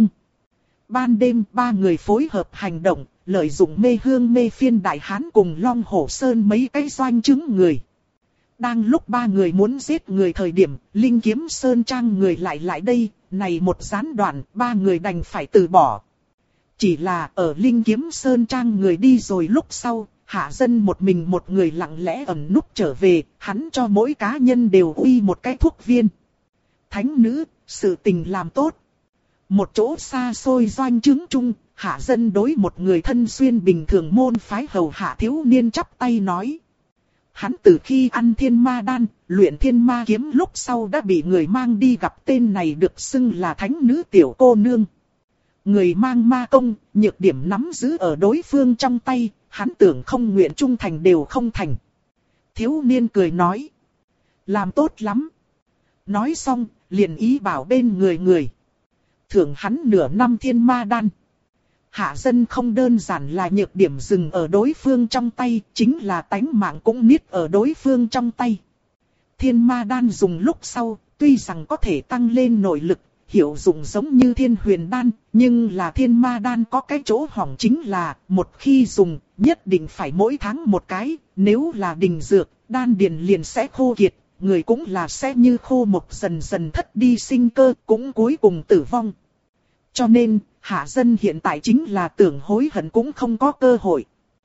Ban đêm ba người phối hợp hành động, lợi dụng mê hương mê phiên Đại Hán cùng Long Hổ Sơn mấy cái doanh chứng người. Đang lúc ba người muốn giết người thời điểm, Linh Kiếm Sơn Trang người lại đây, này một gián đoạn, ba người đành phải từ bỏ. Chỉ là ở Linh Kiếm Sơn Trang người đi rồi lúc sau, Hạ Dân một mình một người lặng lẽ ẩn núp trở về, hắn cho mỗi cá nhân đều uy một cái thuốc viên. Thánh nữ, sự tình làm tốt. Một chỗ xa xôi doanh chứng chung, Hạ Dân đối một người thân xuyên bình thường môn phái hầu hạ thiếu niên chắp tay nói. Hắn từ khi ăn thiên ma đan, luyện thiên ma kiếm lúc sau đã bị người mang đi gặp tên này được xưng là thánh nữ tiểu cô nương. Người mang ma công, nhược điểm nắm giữ ở đối phương trong tay, hắn tưởng không nguyện trung thành đều không thành. Thiếu niên cười nói. Làm tốt lắm. Nói xong, liền ý bảo bên người. Thưởng hắn nửa năm thiên ma đan. Hạ Dân không đơn giản là nhược điểm dừng ở đối phương trong tay, chính là tánh mạng cũng niết ở đối phương trong tay. Thiên ma đan dùng lúc sau, tuy rằng có thể tăng lên nội lực, hiệu dụng giống như thiên huyền đan, nhưng là thiên ma đan có cái chỗ hỏng chính là, một khi dùng, nhất định phải mỗi tháng một cái, nếu là đình dược, đan điền liền sẽ khô kiệt, người cũng là sẽ như khô một dần dần thất đi sinh cơ, cũng cuối cùng tử vong. Cho nên, Hạ Dân hiện tại chính là tưởng hối hận cũng không có cơ hội.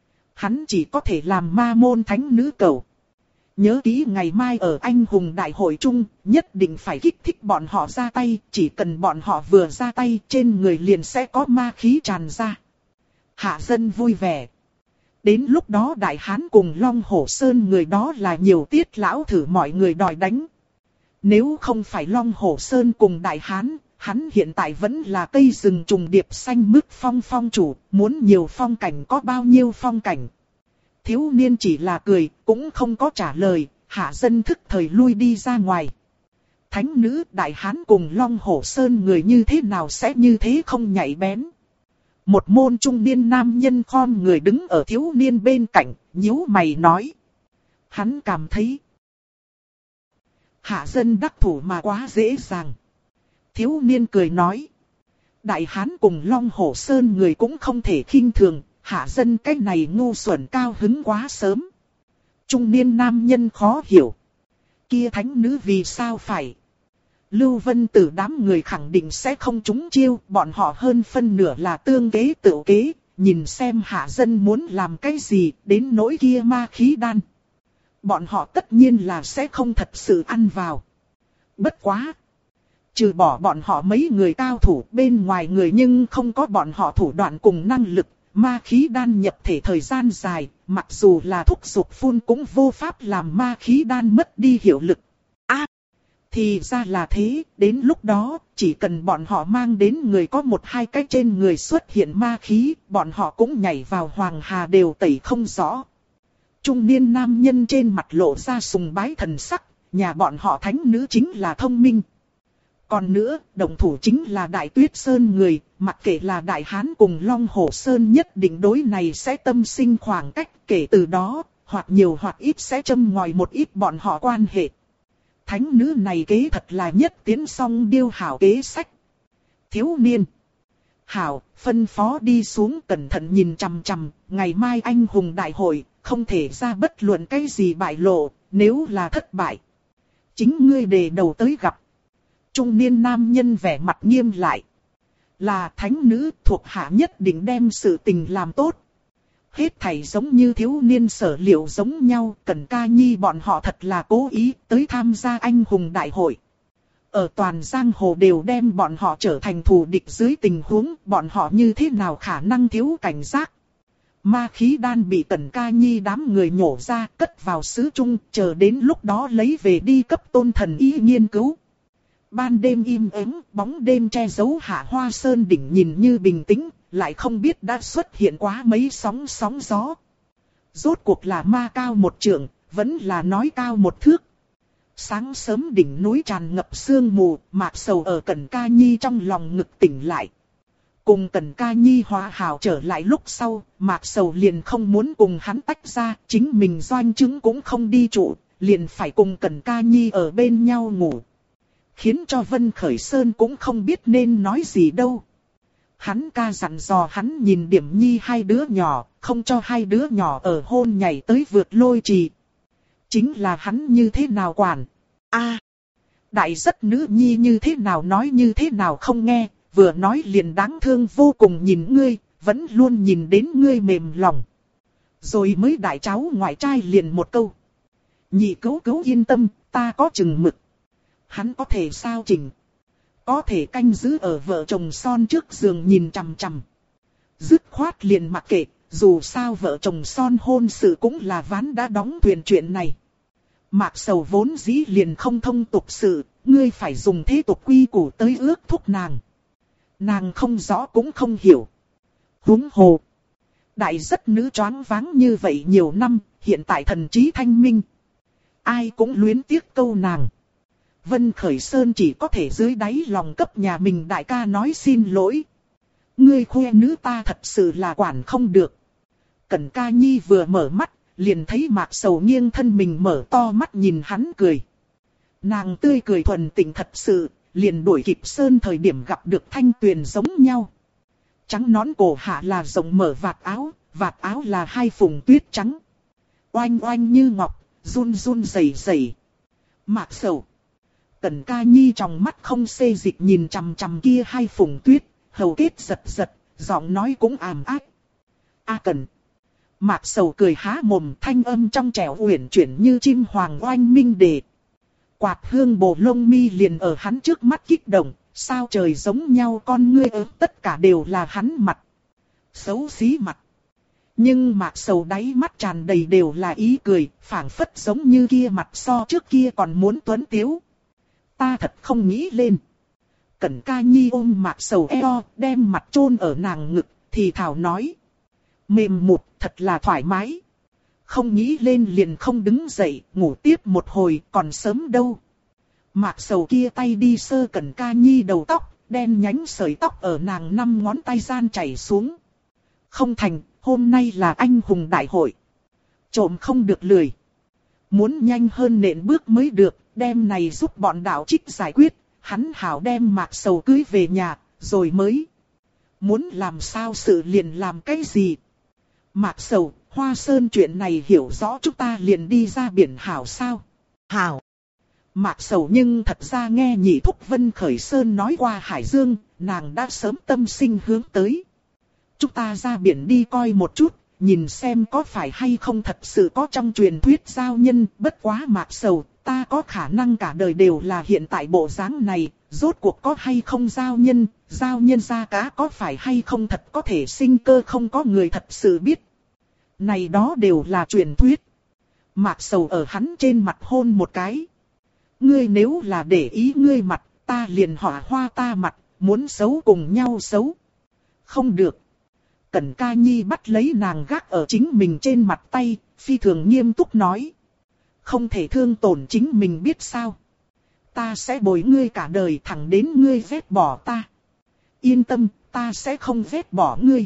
Hắn chỉ có thể làm ma môn thánh nữ cầu. Nhớ kỹ ngày mai ở anh hùng đại hội chung, nhất định phải kích thích bọn họ ra tay, chỉ cần bọn họ vừa ra tay trên người liền sẽ có ma khí tràn ra. Hạ Dân vui vẻ. Đến lúc đó Đại Hán cùng Long Hổ Sơn người đó là nhiều tiết lão thử mọi người đòi đánh. Nếu không phải Long Hổ Sơn cùng Đại Hán, hắn hiện tại vẫn là cây rừng trùng điệp xanh mướt phong phong chủ, muốn nhiều phong cảnh có bao nhiêu phong cảnh. Thiếu niên chỉ là cười, cũng không có trả lời, hạ dân thức thời lui đi ra ngoài. Thánh nữ Đại Hán cùng Long Hổ Sơn người như thế nào sẽ như thế không nhạy bén. Một môn trung niên nam nhân khom người đứng ở thiếu niên bên cạnh, nhíu mày nói. Hắn cảm thấy hạ dân đắc thủ mà quá dễ dàng. Thiếu niên cười nói. Đại Hán cùng Long Hổ Sơn người cũng không thể khinh thường, hạ dân cái này ngu xuẩn cao hứng quá sớm. Trung niên nam nhân khó hiểu. Kia thánh nữ vì sao phải? Lưu Vân Tử đám người khẳng định sẽ không trúng chiêu, bọn họ hơn phân nửa là tương kế tự kế, nhìn xem hạ dân muốn làm cái gì, đến nỗi kia ma khí đan. Bọn họ tất nhiên là sẽ không thật sự ăn vào. Bất quá! Trừ bỏ bọn họ mấy người cao thủ bên ngoài người nhưng không có bọn họ thủ đoạn cùng năng lực, ma khí đan nhập thể thời gian dài, mặc dù là thúc dục phun cũng vô pháp làm ma khí đan mất đi hiệu lực. Thì ra là thế, đến lúc đó, chỉ cần bọn họ mang đến người có một hai cái trên người xuất hiện ma khí, bọn họ cũng nhảy vào hoàng hà đều tẩy không rõ. Trung niên nam nhân trên mặt lộ ra sùng bái thần sắc, nhà bọn họ thánh nữ chính là thông minh. Còn nữa, đồng thủ chính là Đại Tuyết Sơn người, mặc kệ là Đại Hán cùng Long Hổ Sơn nhất định đối này sẽ tâm sinh khoảng cách, kể từ đó, hoặc nhiều hoặc ít sẽ châm ngòi một ít bọn họ quan hệ. Thánh nữ này kế thật là nhất tiến song điêu hảo kế sách. Thiếu niên. Hảo, phân phó đi xuống cẩn thận nhìn chằm chằm, ngày mai anh hùng đại hội, không thể ra bất luận cái gì bại lộ, nếu là thất bại. Chính ngươi đề đầu tới gặp. Trung niên nam nhân vẻ mặt nghiêm lại. Là thánh nữ thuộc hạ nhất định đem sự tình làm tốt. Hết thảy giống như thiếu niên sở liệu giống nhau, Cẩn Ca Nhi bọn họ thật là cố ý tới tham gia anh hùng đại hội. Ở toàn giang hồ đều đem bọn họ trở thành thù địch dưới tình huống, bọn họ như thế nào khả năng thiếu cảnh giác. Ma khí đan bị Cẩn Ca Nhi đám người nhổ ra, cất vào sứ trung, chờ đến lúc đó lấy về đi cấp tôn thần y nghiên cứu. Ban đêm im ắng, bóng đêm che giấu Hạ Hoa Sơn đỉnh nhìn như bình tĩnh, lại không biết đã xuất hiện quá mấy sóng gió. Rốt cuộc là ma cao một trượng, vẫn là nói cao một thước. Sáng sớm đỉnh núi tràn ngập sương mù, Mạc Sầu ở Cẩn Ca Nhi trong lòng ngực tỉnh lại. Cùng Cẩn Ca Nhi hòa hảo trở lại lúc sau, Mạc Sầu liền không muốn cùng hắn tách ra, chính mình doanh chứng cũng không đi trụ, liền phải cùng Cẩn Ca Nhi ở bên nhau ngủ. Khiến cho Vân Khởi Sơn cũng không biết nên nói gì đâu. Hắn ca dặn dò hắn nhìn Điểm Nhi hai đứa nhỏ, không cho hai đứa nhỏ ở hôn nhảy tới vượt lôi trì. Chính là hắn như thế nào quản. Đại rất nữ nhi như thế nào nói như thế nào không nghe, vừa nói liền đáng thương vô cùng nhìn ngươi, vẫn luôn nhìn đến ngươi mềm lòng. Rồi mới đại cháu ngoại trai liền một câu. Nhị cứu cứu yên tâm, ta có chừng mực. Hắn có thể sao chỉnh. Có thể canh giữ ở vợ chồng son trước giường nhìn chằm chằm. Dứt khoát liền mặc kệ, dù sao vợ chồng son hôn sự cũng là ván đã đóng thuyền chuyện này. Mạc Sầu vốn dĩ liền không thông tục sự, ngươi phải dùng thế tục quy củ tới ước thúc nàng. Nàng không rõ cũng không hiểu. Huống hồ. Đại rất nữ choáng váng như vậy nhiều năm, hiện tại thần trí thanh minh. Ai cũng luyến tiếc câu nàng. Vân Khởi Sơn chỉ có thể dưới đáy lòng cấp nhà mình đại ca nói xin lỗi. Ngươi khoe nữ ta thật sự là quản không được. Cẩn Ca Nhi vừa mở mắt, liền thấy Mạc Sầu nghiêng thân mình mở to mắt nhìn hắn cười. Nàng tươi cười thuần tình thật sự, liền đuổi kịp Sơn thời điểm gặp được Thanh Tuyền giống nhau. Trắng nón cổ hạ là rộng mở vạt áo là hai phùng tuyết trắng. Oanh oanh như ngọc, run run rẩy rẩy. Mạc Sầu. Cẩn Ca Nhi trong mắt không xê dịch nhìn chằm chằm kia hai phùng tuyết, hầu kết giật giật, giọng nói cũng ảm ác. Cẩn. Mạc Sầu cười há mồm, thanh âm trong trẻo uyển chuyển như chim hoàng oanh minh đề. Quạt hương bồ lông mi liền ở hắn trước mắt kích động, sao trời giống nhau con ngươi tất cả đều là hắn mặt. Xấu xí mặt. Nhưng Mạc Sầu đáy mắt tràn đầy đều là ý cười, phảng phất giống như kia mặt so trước kia còn muốn tuấn tiếu. Ta thật không nghĩ lên. Cẩn Ca Nhi ôm Mạc Sầu eo, đem mặt chôn ở nàng ngực, thì thảo nói. Mềm mụt, thật là thoải mái. Không nghĩ lên liền không đứng dậy, ngủ tiếp một hồi, còn sớm đâu. Mạc Sầu kia tay đi sơ Cẩn Ca Nhi đầu tóc, đen nhánh sợi tóc ở nàng 5 ngón tay gian chảy xuống. Không thành, hôm nay là anh hùng đại hội. Trộm không được lười. Muốn nhanh hơn nện bước mới được, đem này giúp bọn đạo trích giải quyết, hắn hảo đem Mạc Sầu cưới về nhà, rồi mới. Muốn làm sao sự liền làm cái gì. Mạc Sầu, Hoa Sơn chuyện này hiểu rõ chúng ta liền đi ra biển hảo sao. Hảo. Mạc Sầu nhưng thật ra nghe Nhị Thúc Vân Khởi Sơn nói qua Hải Dương, nàng đã sớm tâm sinh hướng tới. Chúng ta ra biển đi coi một chút, nhìn xem có phải hay không thật sự có trong truyền thuyết giao nhân. Bất quá Mạc Sầu, ta có khả năng cả đời đều là hiện tại bộ dáng này, rốt cuộc có hay không giao nhân ra cá có phải hay không thật có thể sinh cơ, không có người thật sự biết. Này đó đều là truyền thuyết. Mạc Sầu ở hắn trên mặt hôn một cái. Ngươi nếu là để ý ngươi mặt, ta liền họa hoa ta mặt, muốn xấu cùng nhau xấu. Không được. Cẩn Ca Nhi bắt lấy nàng gác ở chính mình trên mặt tay, phi thường nghiêm túc nói. Không thể thương tổn chính mình biết sao. Ta sẽ bồi ngươi cả đời thẳng đến ngươi vết bỏ ta. Yên tâm, ta sẽ không vết bỏ ngươi.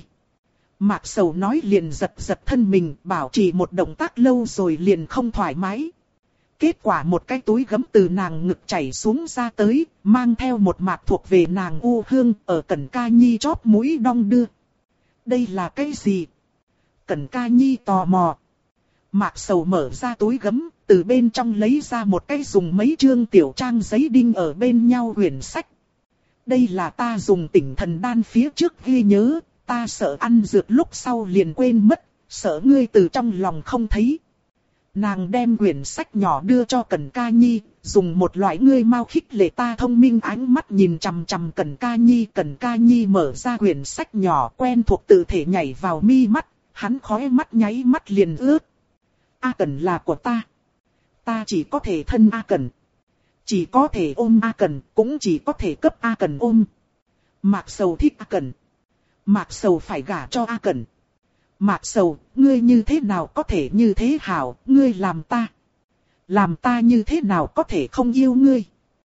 Mạc Sầu nói liền giật giật thân mình, bảo trì một động tác lâu rồi liền không thoải mái. Kết quả một cái túi gấm từ nàng ngực chảy xuống ra tới, mang theo một mạt thuộc về nàng u hương ở Cẩn Ca Nhi chóp mũi đong đưa. Đây là cái gì? Cẩn Ca Nhi tò mò. Mạc Sầu mở ra túi gấm, từ bên trong lấy ra một cái dùng mấy chương tiểu trang giấy đinh ở bên nhau quyển sách. Đây là ta dùng Tỉnh Thần Đan phía trước ghi nhớ, ta sợ ăn dược lúc sau liền quên mất, sợ ngươi từ trong lòng không thấy. Nàng đem quyển sách nhỏ đưa cho Cẩn Ca Nhi, dùng một loại ngươi mau khích lệ ta thông minh ánh mắt nhìn chằm chằm Cẩn Ca Nhi. Cẩn Ca Nhi mở ra quyển sách nhỏ quen thuộc tự thể nhảy vào mi mắt, hắn khóe mắt nháy mắt liền ướt. A Cẩn là của ta. Ta chỉ có thể thân A Cẩn. Chỉ có thể ôm A Cẩn, cũng chỉ có thể cấp A Cẩn ôm. Mạc Sầu thích A Cẩn. Mạc Sầu phải gả cho A Cẩn. Mạc Sầu, ngươi như thế nào có thể như thế hảo, ngươi làm ta. Làm ta như thế nào có thể không yêu ngươi.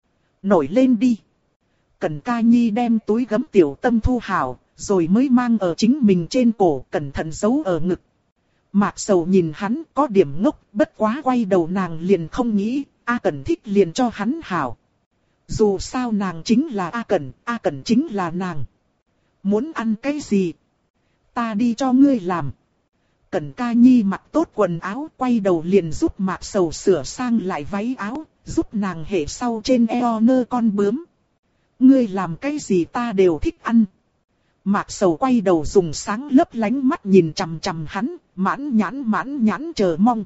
Nổi lên đi. Cẩn Ca Nhi đem túi gấm tiểu tâm thu hảo, rồi mới mang ở chính mình trên cổ, cẩn thận giấu ở ngực. Mạc Sầu nhìn hắn có điểm ngốc, bất quá quay đầu nàng liền không nghĩ, A Cẩn thích liền cho hắn hảo. Dù sao nàng chính là A Cẩn chính là nàng. Muốn ăn cái gì? Ta đi cho ngươi làm. Cẩn Ca Nhi mặc tốt quần áo, quay đầu liền giúp Mạc Sầu sửa sang lại váy áo, giúp nàng hệ sau trên eo nơ con bướm. Ngươi làm cái gì ta đều thích ăn. Mạc Sầu quay đầu dùng sáng lấp lánh mắt nhìn chằm chằm hắn, mãn nhãn chờ mong.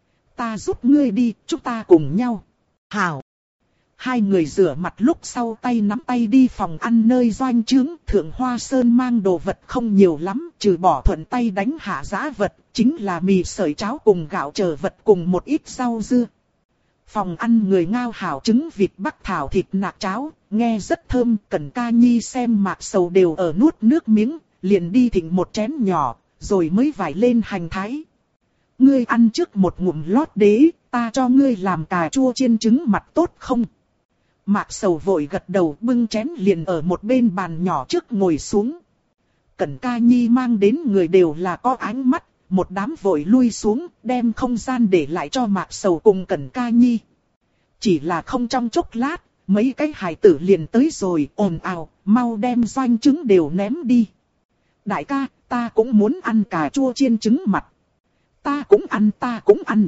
Ta giúp ngươi đi, chúng ta cùng nhau. Hảo. Hai người rửa mặt lúc sau tay nắm tay đi phòng ăn nơi doanh trướng. Thượng Hoa Sơn mang đồ vật không nhiều lắm, trừ bỏ thuận tay đánh hạ giã vật, chính là mì sợi cháo cùng gạo chờ vật cùng một ít rau dưa. Phòng ăn người ngao hảo trứng vịt bắc thảo thịt nạc cháo, nghe rất thơm. Cẩn Ca Nhi xem Mạc Sầu đều ở nuốt nước miếng, liền đi thịnh một chén nhỏ, rồi mới vải lên hành thái. Ngươi ăn trước một ngụm lót đế, ta cho ngươi làm cà chua chiên trứng mặt tốt không? Mạc Sầu vội gật đầu, bưng chén liền ở một bên bàn nhỏ trước ngồi xuống. Cẩn Ca Nhi mang đến người đều là có ánh mắt, một đám vội lui xuống, đem không gian để lại cho Mạc Sầu cùng Cẩn Ca Nhi. Chỉ là không trong chốc lát, mấy cái hài tử liền tới rồi, ồn ào, mau đem doanh trứng đều ném đi. Đại ca, ta cũng muốn ăn cà chua chiên trứng mặt. Ta cũng ăn.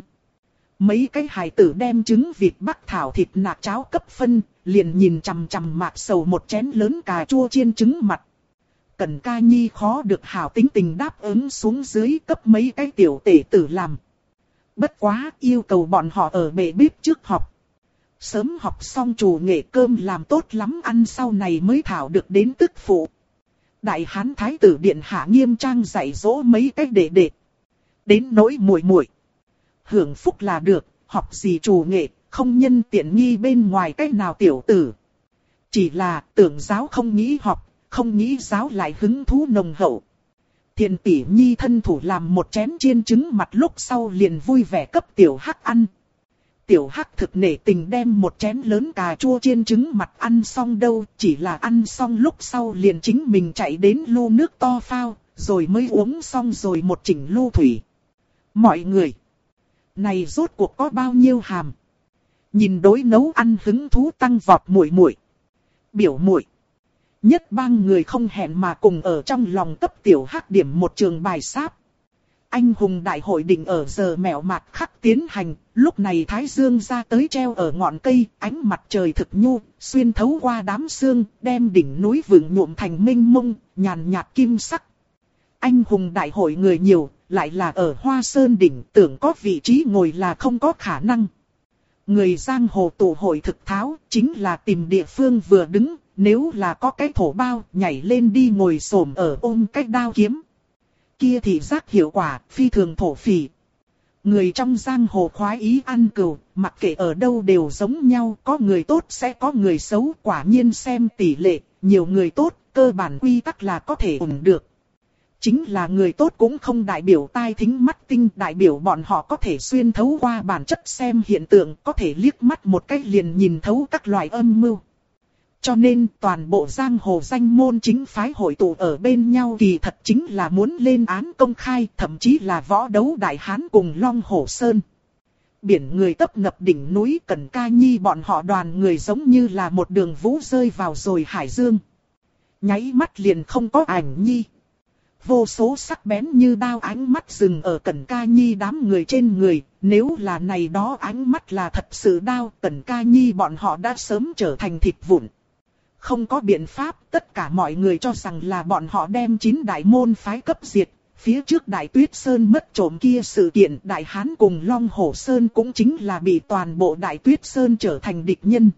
Mấy cái hài tử đem trứng vịt bắc thảo thịt nạc cháo cấp phân, liền nhìn chằm chằm Mạc Sầu một chén lớn cà chua chiên trứng mặt. Cẩn Ca Nhi khó được hảo tính tình đáp ứng xuống dưới cấp mấy cái tiểu tể tử làm. Bất quá yêu cầu bọn họ ở bệ bếp trước học. Sớm học xong chủ nghệ cơm làm tốt lắm ăn sau này mới thảo được đến tức phụ. Đại Hán Thái tử Điện hạ nghiêm trang dạy dỗ mấy cái đệ đệ, Đến nỗi muội muội, hưởng phúc là được, học gì chủ nghệ, không nhân tiện nghi bên ngoài cách nào tiểu tử. Chỉ là tưởng giáo không nghĩ học, không nghĩ giáo lại hứng thú nồng hậu. Thiện tỷ nhi thân thủ làm một chén chiên trứng mặt lúc sau liền vui vẻ cấp tiểu hắc ăn. Tiểu hắc thực nể tình đem một chén lớn cà chua chiên trứng mặt ăn xong đâu, chỉ là ăn xong lúc sau liền chính mình chạy đến lu nước to phao, rồi mới uống xong rồi một chỉnh lu thủy. Mọi người, này rốt cuộc có bao nhiêu hàm? Nhìn đối nấu ăn hứng thú tăng vọt muội muội, biểu muội. Nhất bang người không hẹn mà cùng ở trong lòng cấp tiểu hắc điểm một trường bài sáp. Anh hùng đại hội định ở giờ mẹo mạt khắc tiến hành, lúc này thái dương ra tới treo ở ngọn cây, ánh mặt trời thực nhu, xuyên thấu qua đám sương, đem đỉnh núi vượng nhuộm thành mênh mông, nhàn nhạt kim sắc. Anh hùng đại hội người nhiều, lại là ở Hoa Sơn đỉnh, tưởng có vị trí ngồi là không có khả năng. Người giang hồ tụ hội thực tháo, chính là tìm địa phương vừa đứng, nếu là có cái thổ bao, nhảy lên đi ngồi xổm ở ôm cái đao kiếm. Kia thì giác hiệu quả, phi thường thổ phỉ. Người trong giang hồ khoái ý ăn cừu, mặc kệ ở đâu đều giống nhau, có người tốt sẽ có người xấu, quả nhiên xem tỷ lệ, nhiều người tốt, cơ bản quy tắc là có thể ổn được. Chính là người tốt cũng không đại biểu tai thính mắt tinh, đại biểu bọn họ có thể xuyên thấu qua bản chất xem hiện tượng, có thể liếc mắt một cách liền nhìn thấu các loại âm mưu. Cho nên toàn bộ giang hồ danh môn chính phái hội tụ ở bên nhau kỳ thật chính là muốn lên án công khai, thậm chí là võ đấu Đại Hán cùng Long Hổ Sơn. Biển người tấp nập đỉnh núi Cẩn Ca Nhi bọn họ đoàn người giống như là một đường vũ rơi vào rồi hải dương. Nháy mắt liền không có ảnh nhi. Vô số sắc bén như đao ánh mắt dừng ở Cẩn Ca Nhi đám người trên người, nếu là này đó ánh mắt là thật sự đao, Cẩn Ca Nhi bọn họ đã sớm trở thành thịt vụn. Không có biện pháp, tất cả mọi người cho rằng là bọn họ đem 9 đại môn phái cấp diệt. Phía trước Đại Tuyết Sơn mất trộm kia sự kiện, Đại Hán cùng Long Hổ Sơn cũng chính là bị toàn bộ Đại Tuyết Sơn trở thành địch nhân.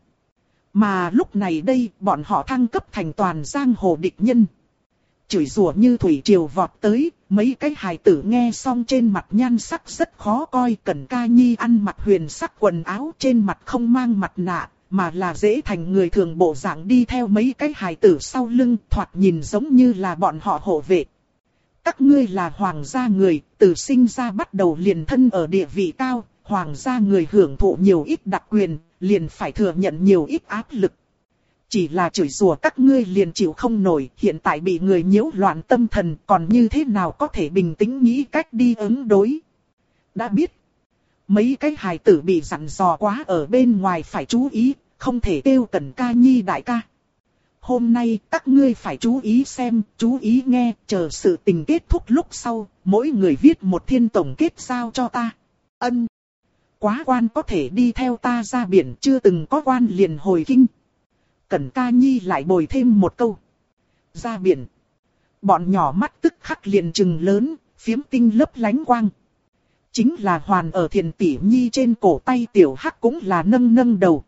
Mà lúc này đây, bọn họ thăng cấp thành toàn giang hồ địch nhân. Chửi rủa như thủy triều vọt tới, mấy cái hài tử nghe xong trên mặt nhan sắc rất khó coi. Cẩn Ca Nhi ăn mặc huyền sắc quần áo, trên mặt không mang mặt nạ, mà là dễ thành người thường bộ dạng đi theo mấy cái hài tử sau lưng, thoạt nhìn giống như là bọn họ hộ vệ. Các ngươi là hoàng gia người, từ sinh ra bắt đầu liền thân ở địa vị cao, hoàng gia người hưởng thụ nhiều ít đặc quyền, liền phải thừa nhận nhiều ít áp lực. Chỉ là chửi rủa các ngươi liền chịu không nổi, hiện tại bị người nhiễu loạn tâm thần, còn như thế nào có thể bình tĩnh nghĩ cách đi ứng đối. Đã biết, mấy cái hài tử bị dặn dò quá ở bên ngoài phải chú ý, không thể kêu Cẩn Ca Nhi đại ca. Hôm nay các ngươi phải chú ý xem, chú ý nghe, chờ sự tình kết thúc lúc sau, mỗi người viết một thiên tổng kết giao cho ta. Ân. Quá quan có thể đi theo ta ra biển, chưa từng có quan liền hồi kinh. Cẩn Ca Nhi lại bồi thêm một câu. Ra biển. Bọn nhỏ mắt tức khắc liền trừng lớn, phiếm tinh lấp lánh quang. Chính là hoàn ở Thiền Tỷ Nhi trên cổ tay tiểu hắc cũng là nâng nâng đầu.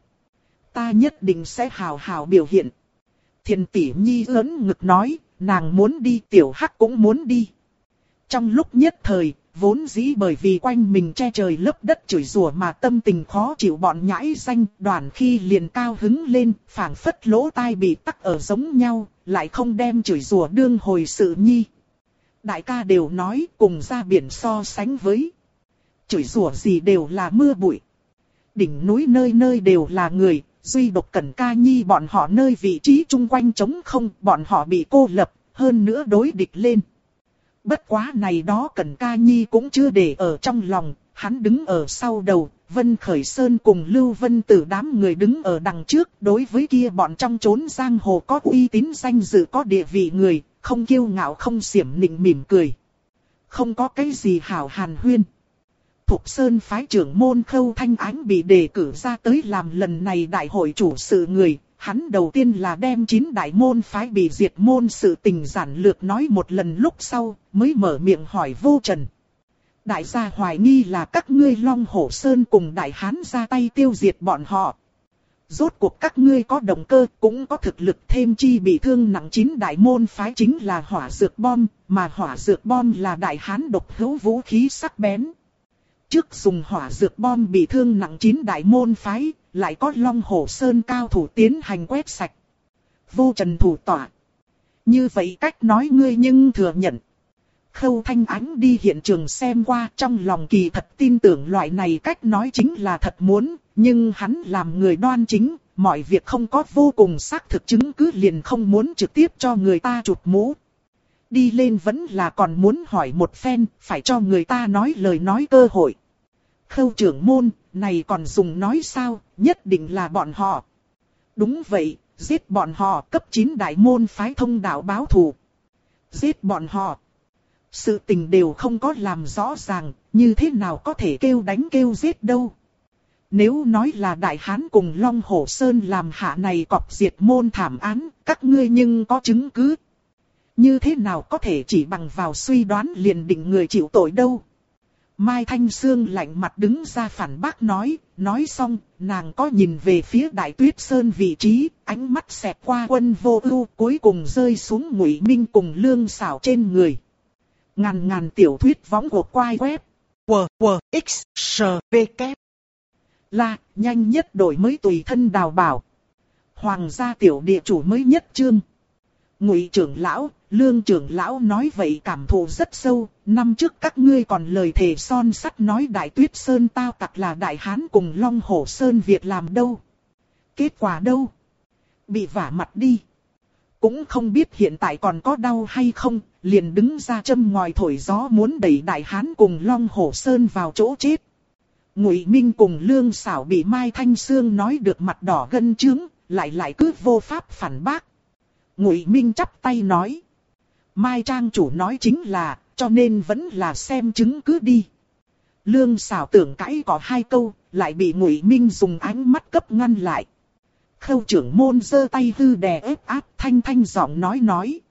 Ta nhất định sẽ hào hào biểu hiện. Thiền Tỷ Nhi ớn ngực nói, nàng muốn đi, tiểu hắc cũng muốn đi. Trong lúc nhất thời, vốn dĩ bởi vì quanh mình che trời lấp đất chửi rủa mà tâm tình khó chịu bọn nhãi danh, đoàn khi liền cao hứng lên, phảng phất lỗ tai bị tắc ở giống nhau, lại không đem chửi rủa đương hồi sự nhi. Đại ca đều nói cùng ra biển so sánh với. Chửi rủa gì đều là mưa bụi. Đỉnh núi nơi nơi đều là người, duy độc Cẩn Ca Nhi bọn họ nơi vị trí chung quanh trống không, bọn họ bị cô lập, hơn nữa đối địch lên. Bất quá này đó Cẩn Ca Nhi cũng chưa để ở trong lòng, hắn đứng ở sau đầu, Vân Khởi Sơn cùng Lưu Vân Tử đám người đứng ở đằng trước, đối với kia bọn trong chốn giang hồ có uy tín danh dự có địa vị người, không kiêu ngạo không xiểm nịnh mỉm cười. Không có cái gì hảo hàn huyên. Thục Sơn phái trưởng môn Khâu Thanh Ánh bị đề cử ra tới làm lần này đại hội chủ sự người. Hắn đầu tiên là đem 9 đại môn phái bị diệt môn sự tình giản lược nói một lần lúc sau, mới mở miệng hỏi Vô Trần. Đại gia hoài nghi là các ngươi Long Hổ Sơn cùng Đại Hán ra tay tiêu diệt bọn họ. rốt cuộc các ngươi có động cơ, cũng có thực lực, thêm chi bị thương nặng 9 đại môn phái chính là hỏa dược bom, mà hỏa dược bom là đại hán độc hữu vũ khí sắc bén. Trước dùng hỏa dược bom bị thương nặng 9 đại môn phái, lại có Long Hổ Sơn cao thủ tiến hành quét sạch. Vô Trần thủ tỏa. Như vậy cách nói ngươi nhưng thừa nhận. Khâu Thanh Ánh đi hiện trường xem qua, trong lòng kỳ thật tin tưởng loại này cách nói chính là thật muốn, nhưng hắn làm người đoan chính, mọi việc không có vô cùng xác thực chứng cứ liền không muốn trực tiếp cho người ta chụp mũ. Đi lên vẫn là còn muốn hỏi một phen, phải cho người ta nói lời nói cơ hội. Khâu trưởng môn, này còn dùng nói sao, nhất định là bọn họ. Đúng vậy, giết bọn họ, cấp 9 đại môn phái thông đạo báo thù. Giết bọn họ. Sự tình đều không có làm rõ ràng, như thế nào có thể kêu đánh kêu giết đâu. Nếu nói là Đại Hán cùng Long Hổ Sơn làm hạ này cọp diệt môn thảm án, các ngươi nhưng có chứng cứ. Như thế nào có thể chỉ bằng vào suy đoán liền định người chịu tội đâu. Mai Thanh Sương lạnh mặt đứng ra phản bác nói xong, nàng có nhìn về phía Đại Tuyết Sơn vị trí, ánh mắt xẹt qua Quân Vô Ưu, cuối cùng rơi xuống Ngụy Minh cùng Lương Sảo trên người. Ngàn tiểu thuyết võng của quai web. WWXSVK. Là, nhanh nhất đổi mới tùy thân đào bảo. Hoàng gia tiểu địa chủ mới nhất chương. Ngụy trưởng lão, Lương trưởng lão nói vậy cảm thụ rất sâu. Năm trước các ngươi còn lời thề son sắt nói Đại Tuyết Sơn tao tặc là Đại Hán cùng Long Hổ Sơn việc làm đâu. Kết quả đâu? Bị vả mặt đi. Cũng không biết hiện tại còn có đau hay không, liền đứng ra châm ngòi thổi gió muốn đẩy Đại Hán cùng Long Hổ Sơn vào chỗ chết. Ngụy Minh cùng Lương Sảo bị Mai Thanh Sương nói được mặt đỏ gân chướng, lại cứ vô pháp phản bác. Ngụy Minh chắp tay nói. Mai trang chủ nói chính là, cho nên vẫn là xem chứng cứ đi. Lương Sảo tưởng cãi có 2 câu, lại bị Ngụy Minh dùng ánh mắt cấp ngăn lại. Khâu trưởng môn giơ tay hư đè ép áp thanh giọng nói.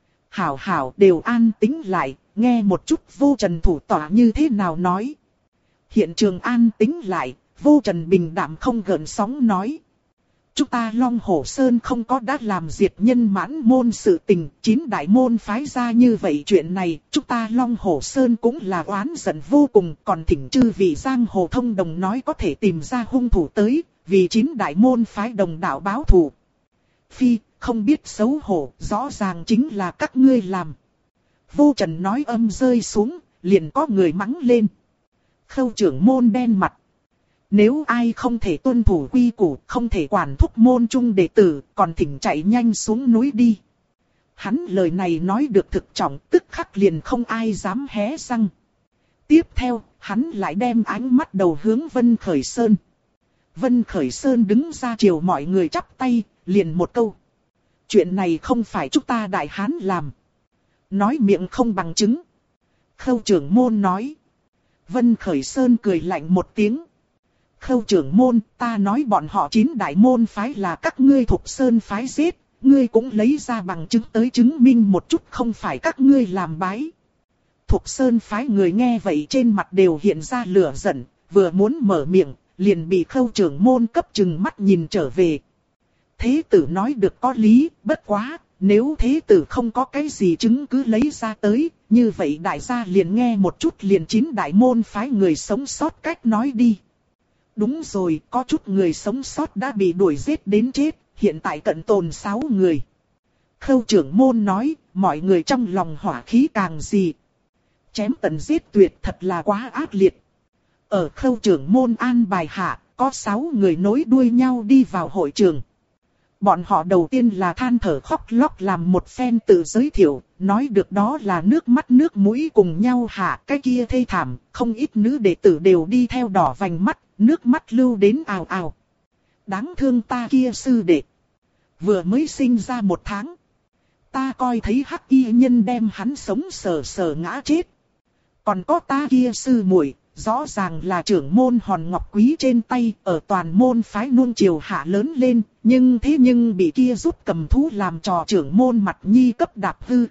Hảo đều an tĩnh lại, nghe một chút Vô Trần thủ tỏa như thế nào nói. Hiện trường an tĩnh lại, Vô Trần bình đạm không gợn sóng nói. Chúng ta Long Hổ Sơn không có đã làm diệt nhân mãn môn sự tình, 9 đại môn phái ra như vậy chuyện này, chúng ta Long Hổ Sơn cũng là oán giận vô cùng, còn thỉnh chư vị giang hồ thông đồng nói có thể tìm ra hung thủ tới, vì 9 đại môn phái đồng đạo báo thù. Phi, không biết xấu hổ, rõ ràng chính là các ngươi làm. Vô Trần nói âm rơi xuống, liền có người mắng lên. Khâu trưởng môn đen mặt. Nếu ai không thể tuân thủ quy củ, không thể quản thúc môn trung đệ tử, còn thỉnh chạy nhanh xuống núi đi. Hắn lời này nói được thực trọng, tức khắc liền không ai dám hé răng. Tiếp theo, hắn lại đem ánh mắt đầu hướng Vân Khởi Sơn. Vân Khởi Sơn đứng ra chiều mọi người chắp tay, liền một câu. Chuyện này không phải chúng ta Đại Hán làm. Nói miệng không bằng chứng. Khâu trưởng môn nói. Vân Khởi Sơn cười lạnh một tiếng. Khâu trưởng môn, ta nói bọn họ 9 đại môn phái là các ngươi Thục Sơn phái giết, ngươi cũng lấy ra bằng chứng tới chứng minh một chút không phải các ngươi làm bái. Thục Sơn phái người nghe vậy trên mặt đều hiện ra lửa giận, vừa muốn mở miệng, liền bị khâu trưởng môn cấp chừng mắt nhìn trở về. Thế tử nói được có lý, bất quá, nếu thế tử không có cái gì chứng cứ lấy ra tới, như vậy đại gia liền nghe một chút liền 9 đại môn phái người sống sót cách nói đi. Đúng rồi, có chút người sống sót đã bị đuổi giết đến chết, hiện tại cận tồn 6 người. Khâu trưởng môn nói, mọi người trong lòng hỏa khí càng gì. Chém tận giết tuyệt thật là quá ác liệt. Ở khâu trưởng môn an bài hạ, có 6 người nối đuôi nhau đi vào hội trường. Bọn họ đầu tiên là than thở khóc lóc làm một phen tự giới thiệu, nói được đó là nước mắt nước mũi cùng nhau hạ, cái kia thê thảm, không ít nữ đệ tử đều đi theo đỏ vành mắt, nước mắt lưu đến ào ào. Đáng thương ta kia sư đệ. Vừa mới sinh ra 1 tháng. Ta coi thấy hắc y nhân đem hắn sống sờ sờ ngã chết. Còn có ta kia sư muội, rõ ràng là trưởng môn hòn ngọc quý trên tay, ở toàn môn phái nuông chiều hạ lớn lên, nhưng bị kia rút cầm thú làm trò trưởng môn mặt nhi cấp đạp hư.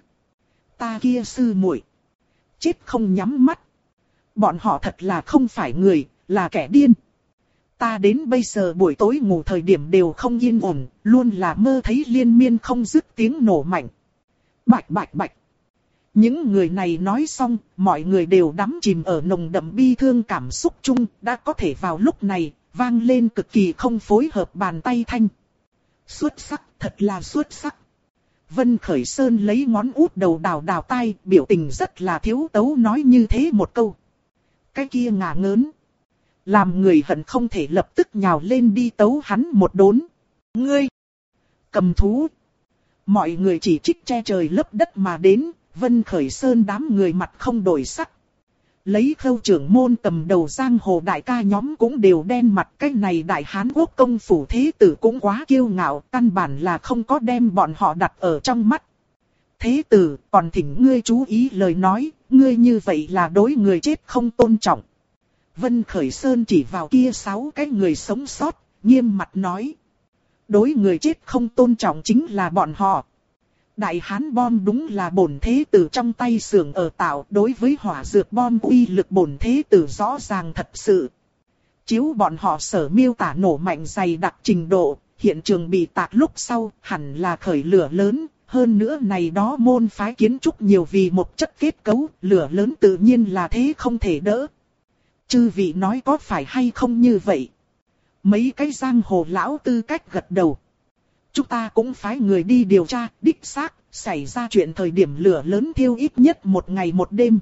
Ta kia sư muội chết không nhắm mắt. Bọn họ thật là không phải người, là kẻ điên. ta đến bây giờ buổi tối ngủ thời điểm đều không yên ổn, luôn là mơ thấy liên miên không dứt tiếng nổ mạnh. Bạch bạch bạch. Những người này nói xong, mọi người đều đắm chìm ở nồng đậm bi thương cảm xúc chung, đã có thể vào lúc này, vang lên cực kỳ không phối hợp bàn tay thanh. Xuất sắc, thật là xuất sắc. Vân Khởi Sơn lấy ngón út đầu đào đào tai, biểu tình rất là thiếu tấu nói như thế một câu. Cái kia ngả ngớn. Làm người hận không thể lập tức nhào lên đi tấu hắn một đốn. Ngươi! Cầm thú! Mọi người chỉ trích che trời lấp đất mà đến, Vân Khởi Sơn đám người mặt không đổi sắc. Lấy Khâu trưởng môn cầm đầu giang hồ đại ca nhóm cũng đều đen mặt. Cái này đại Hán Quốc công phủ thế tử cũng quá kiêu ngạo, căn bản là không có đem bọn họ đặt ở trong mắt. Thế tử, còn thỉnh ngươi chú ý lời nói, ngươi như vậy là đối người chết không tôn trọng. Vân Khởi Sơn chỉ vào kia 6 cái người sống sót, nghiêm mặt nói. Đối người chết không tôn trọng chính là bọn họ. Đại Hán bom đúng là bổn thế tử trong tay xưởng ở tạo, đối với hỏa dược bom uy lực bổn thế tử rõ ràng thật sự. Chiếu bọn họ sở miêu tả nổ mạnh dày đặc trình độ, hiện trường bị tạc lúc sau hẳn là khởi lửa lớn, hơn nữa này đó môn phái kiến trúc nhiều vì một chất kết cấu, lửa lớn tự nhiên là thế không thể đỡ. Chư vị nói có phải hay không như vậy? Mấy cái giang hồ lão tư cách gật đầu. Chúng ta cũng phái người đi điều tra, đích xác, xảy ra chuyện thời điểm lửa lớn thiêu ít nhất một ngày một đêm.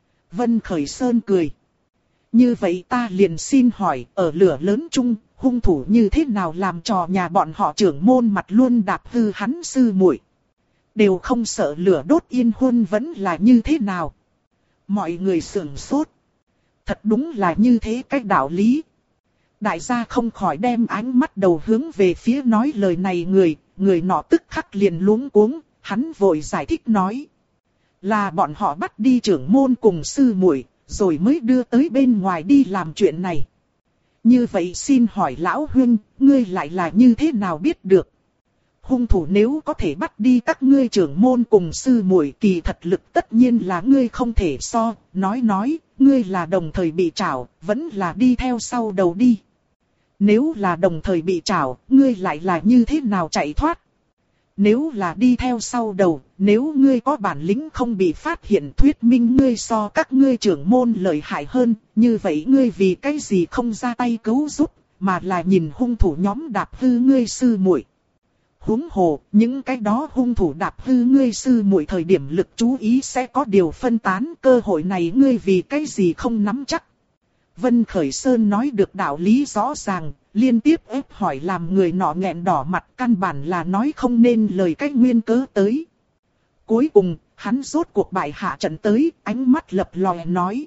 Vân Khởi Sơn cười. Như vậy ta liền xin hỏi, ở lửa lớn chung, hung thủ như thế nào làm trò nhà bọn họ trưởng môn mặt luôn đạp hư hắn sư muội, đều không sợ lửa đốt yên huân vẫn là như thế nào? Mọi người sửng sốt. Thật đúng là như thế cách đạo lý. Đại gia không khỏi đem ánh mắt đầu hướng về phía nói lời này người nọ tức khắc liền luống cuống, hắn vội giải thích nói. Là bọn họ bắt đi trưởng môn cùng sư muội, rồi mới đưa tới bên ngoài đi làm chuyện này. Như vậy xin hỏi lão huynh, ngươi lại là như thế nào biết được? Hung thủ nếu có thể bắt đi các ngươi trưởng môn cùng sư muội, kỳ thật lực tất nhiên là ngươi không thể so, nói, ngươi là đồng thời bị trảo, vẫn là đi theo sau đầu đi. Nếu là đồng thời bị trảo, ngươi lại là như thế nào chạy thoát? Nếu là đi theo sau đầu, nếu ngươi có bản lĩnh không bị phát hiện, thuyết minh ngươi so các ngươi trưởng môn lợi hại hơn, như vậy ngươi vì cái gì không ra tay cứu giúp, mà là nhìn hung thủ nhóm đạp hư ngươi sư muội. Huống hồ, những cái đó hung thủ đạp hư ngươi sư muội thời điểm lực chú ý sẽ có điều phân tán, cơ hội này ngươi vì cái gì không nắm chắc. Vân Khởi Sơn nói được đạo lý rõ ràng, liên tiếp ép hỏi làm người nọ nghẹn đỏ mặt, căn bản là nói không nên lời cách nguyên cớ tới. Cuối cùng, hắn rốt cuộc bại hạ trận tới, ánh mắt lập lòe nói.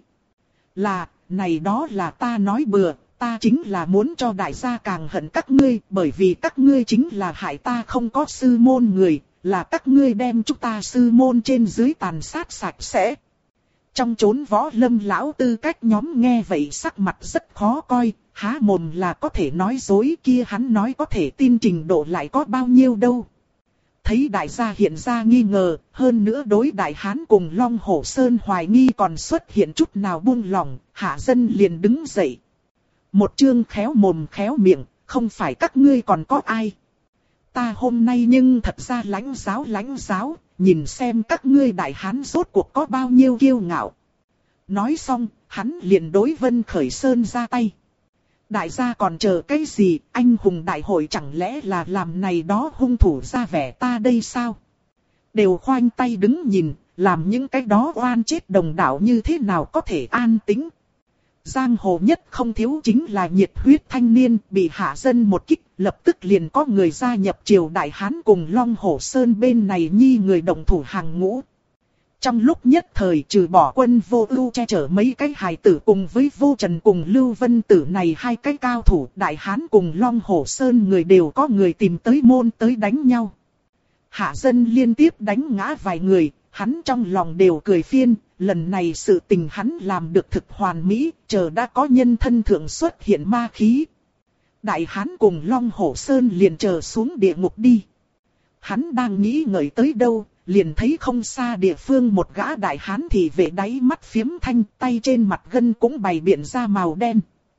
Này đó là ta nói bừa, ta chính là muốn cho đại gia càng hận các ngươi, bởi vì các ngươi chính là hại ta không có sư môn người, là các ngươi đem chúng ta sư môn trên dưới tàn sát sạch sẽ. Trong chốn võ lâm lão tư cách nhóm nghe vậy sắc mặt rất khó coi, há mồm là có thể nói dối, kia hắn nói có thể tin trình độ lại có bao nhiêu đâu. Thấy đại gia hiện ra nghi ngờ, hơn nữa đối đại hán cùng Long Hổ Sơn hoài nghi còn xuất hiện chút nào buông lỏng, hạ dân liền đứng dậy. Một chương khéo mồm khéo miệng, không phải các ngươi còn có ai. Ta hôm nay nhưng thật ra lãnh giáo, nhìn xem các ngươi đại hán rốt cuộc có bao nhiêu kiêu ngạo. Nói xong, hắn liền đối Vân Khởi Sơn ra tay. Đại gia còn chờ cái gì, anh hùng đại hội chẳng lẽ là làm này đó hung thủ ra vẻ ta đây sao? Đều khoanh tay đứng nhìn, làm những cái đó oan chết đồng đạo như thế nào có thể an tĩnh. Giang hồ nhất không thiếu chính là nhiệt huyết thanh niên, bị hạ dân một kích, lập tức liền có người gia nhập triều đại hán cùng Long Hổ Sơn bên này nhi người động thủ hàng ngũ. Trong lúc nhất thời trừ bỏ Quân Vô Ưu che chở mấy cái hài tử cùng với Vô Trần cùng Lưu Vân Tử này hai cái cao thủ, đại hán cùng Long Hổ Sơn người đều có người tìm tới môn tới đánh nhau. Hạ dân liên tiếp đánh ngã vài người, hắn trong lòng đều cười phiên, lần này sự tình hắn làm được thực hoàn mỹ, chờ đã có nhân thân thượng xuất hiện ma khí. Đại hán cùng Long Hổ Sơn liền chờ xuống địa ngục đi. Hắn đang nghĩ ngợi tới đâu, liền thấy không xa địa phương một gã đại hán thì vệ đáy mắt phiếm thanh, tay trên mặt gân cũng bày biện ra màu đen.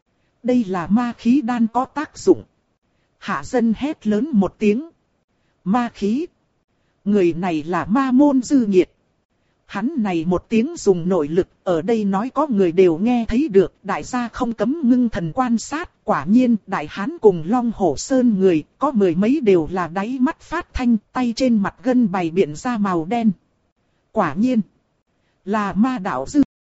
Đây là ma khí đan có tác dụng. Hạ dân hét lớn một tiếng. Ma khí. Người này là ma môn Dư Nhiệt. Hắn này một tiếng dùng nội lực, ở đây nói có người đều nghe thấy được, đại gia không cấm ngưng thần quan sát, quả nhiên đại hán cùng Long Hổ Sơn người, có mười mấy đều là đáy mắt phát thanh, tay trên mặt gân bày biện ra màu đen. Quả nhiên, là ma đạo Dư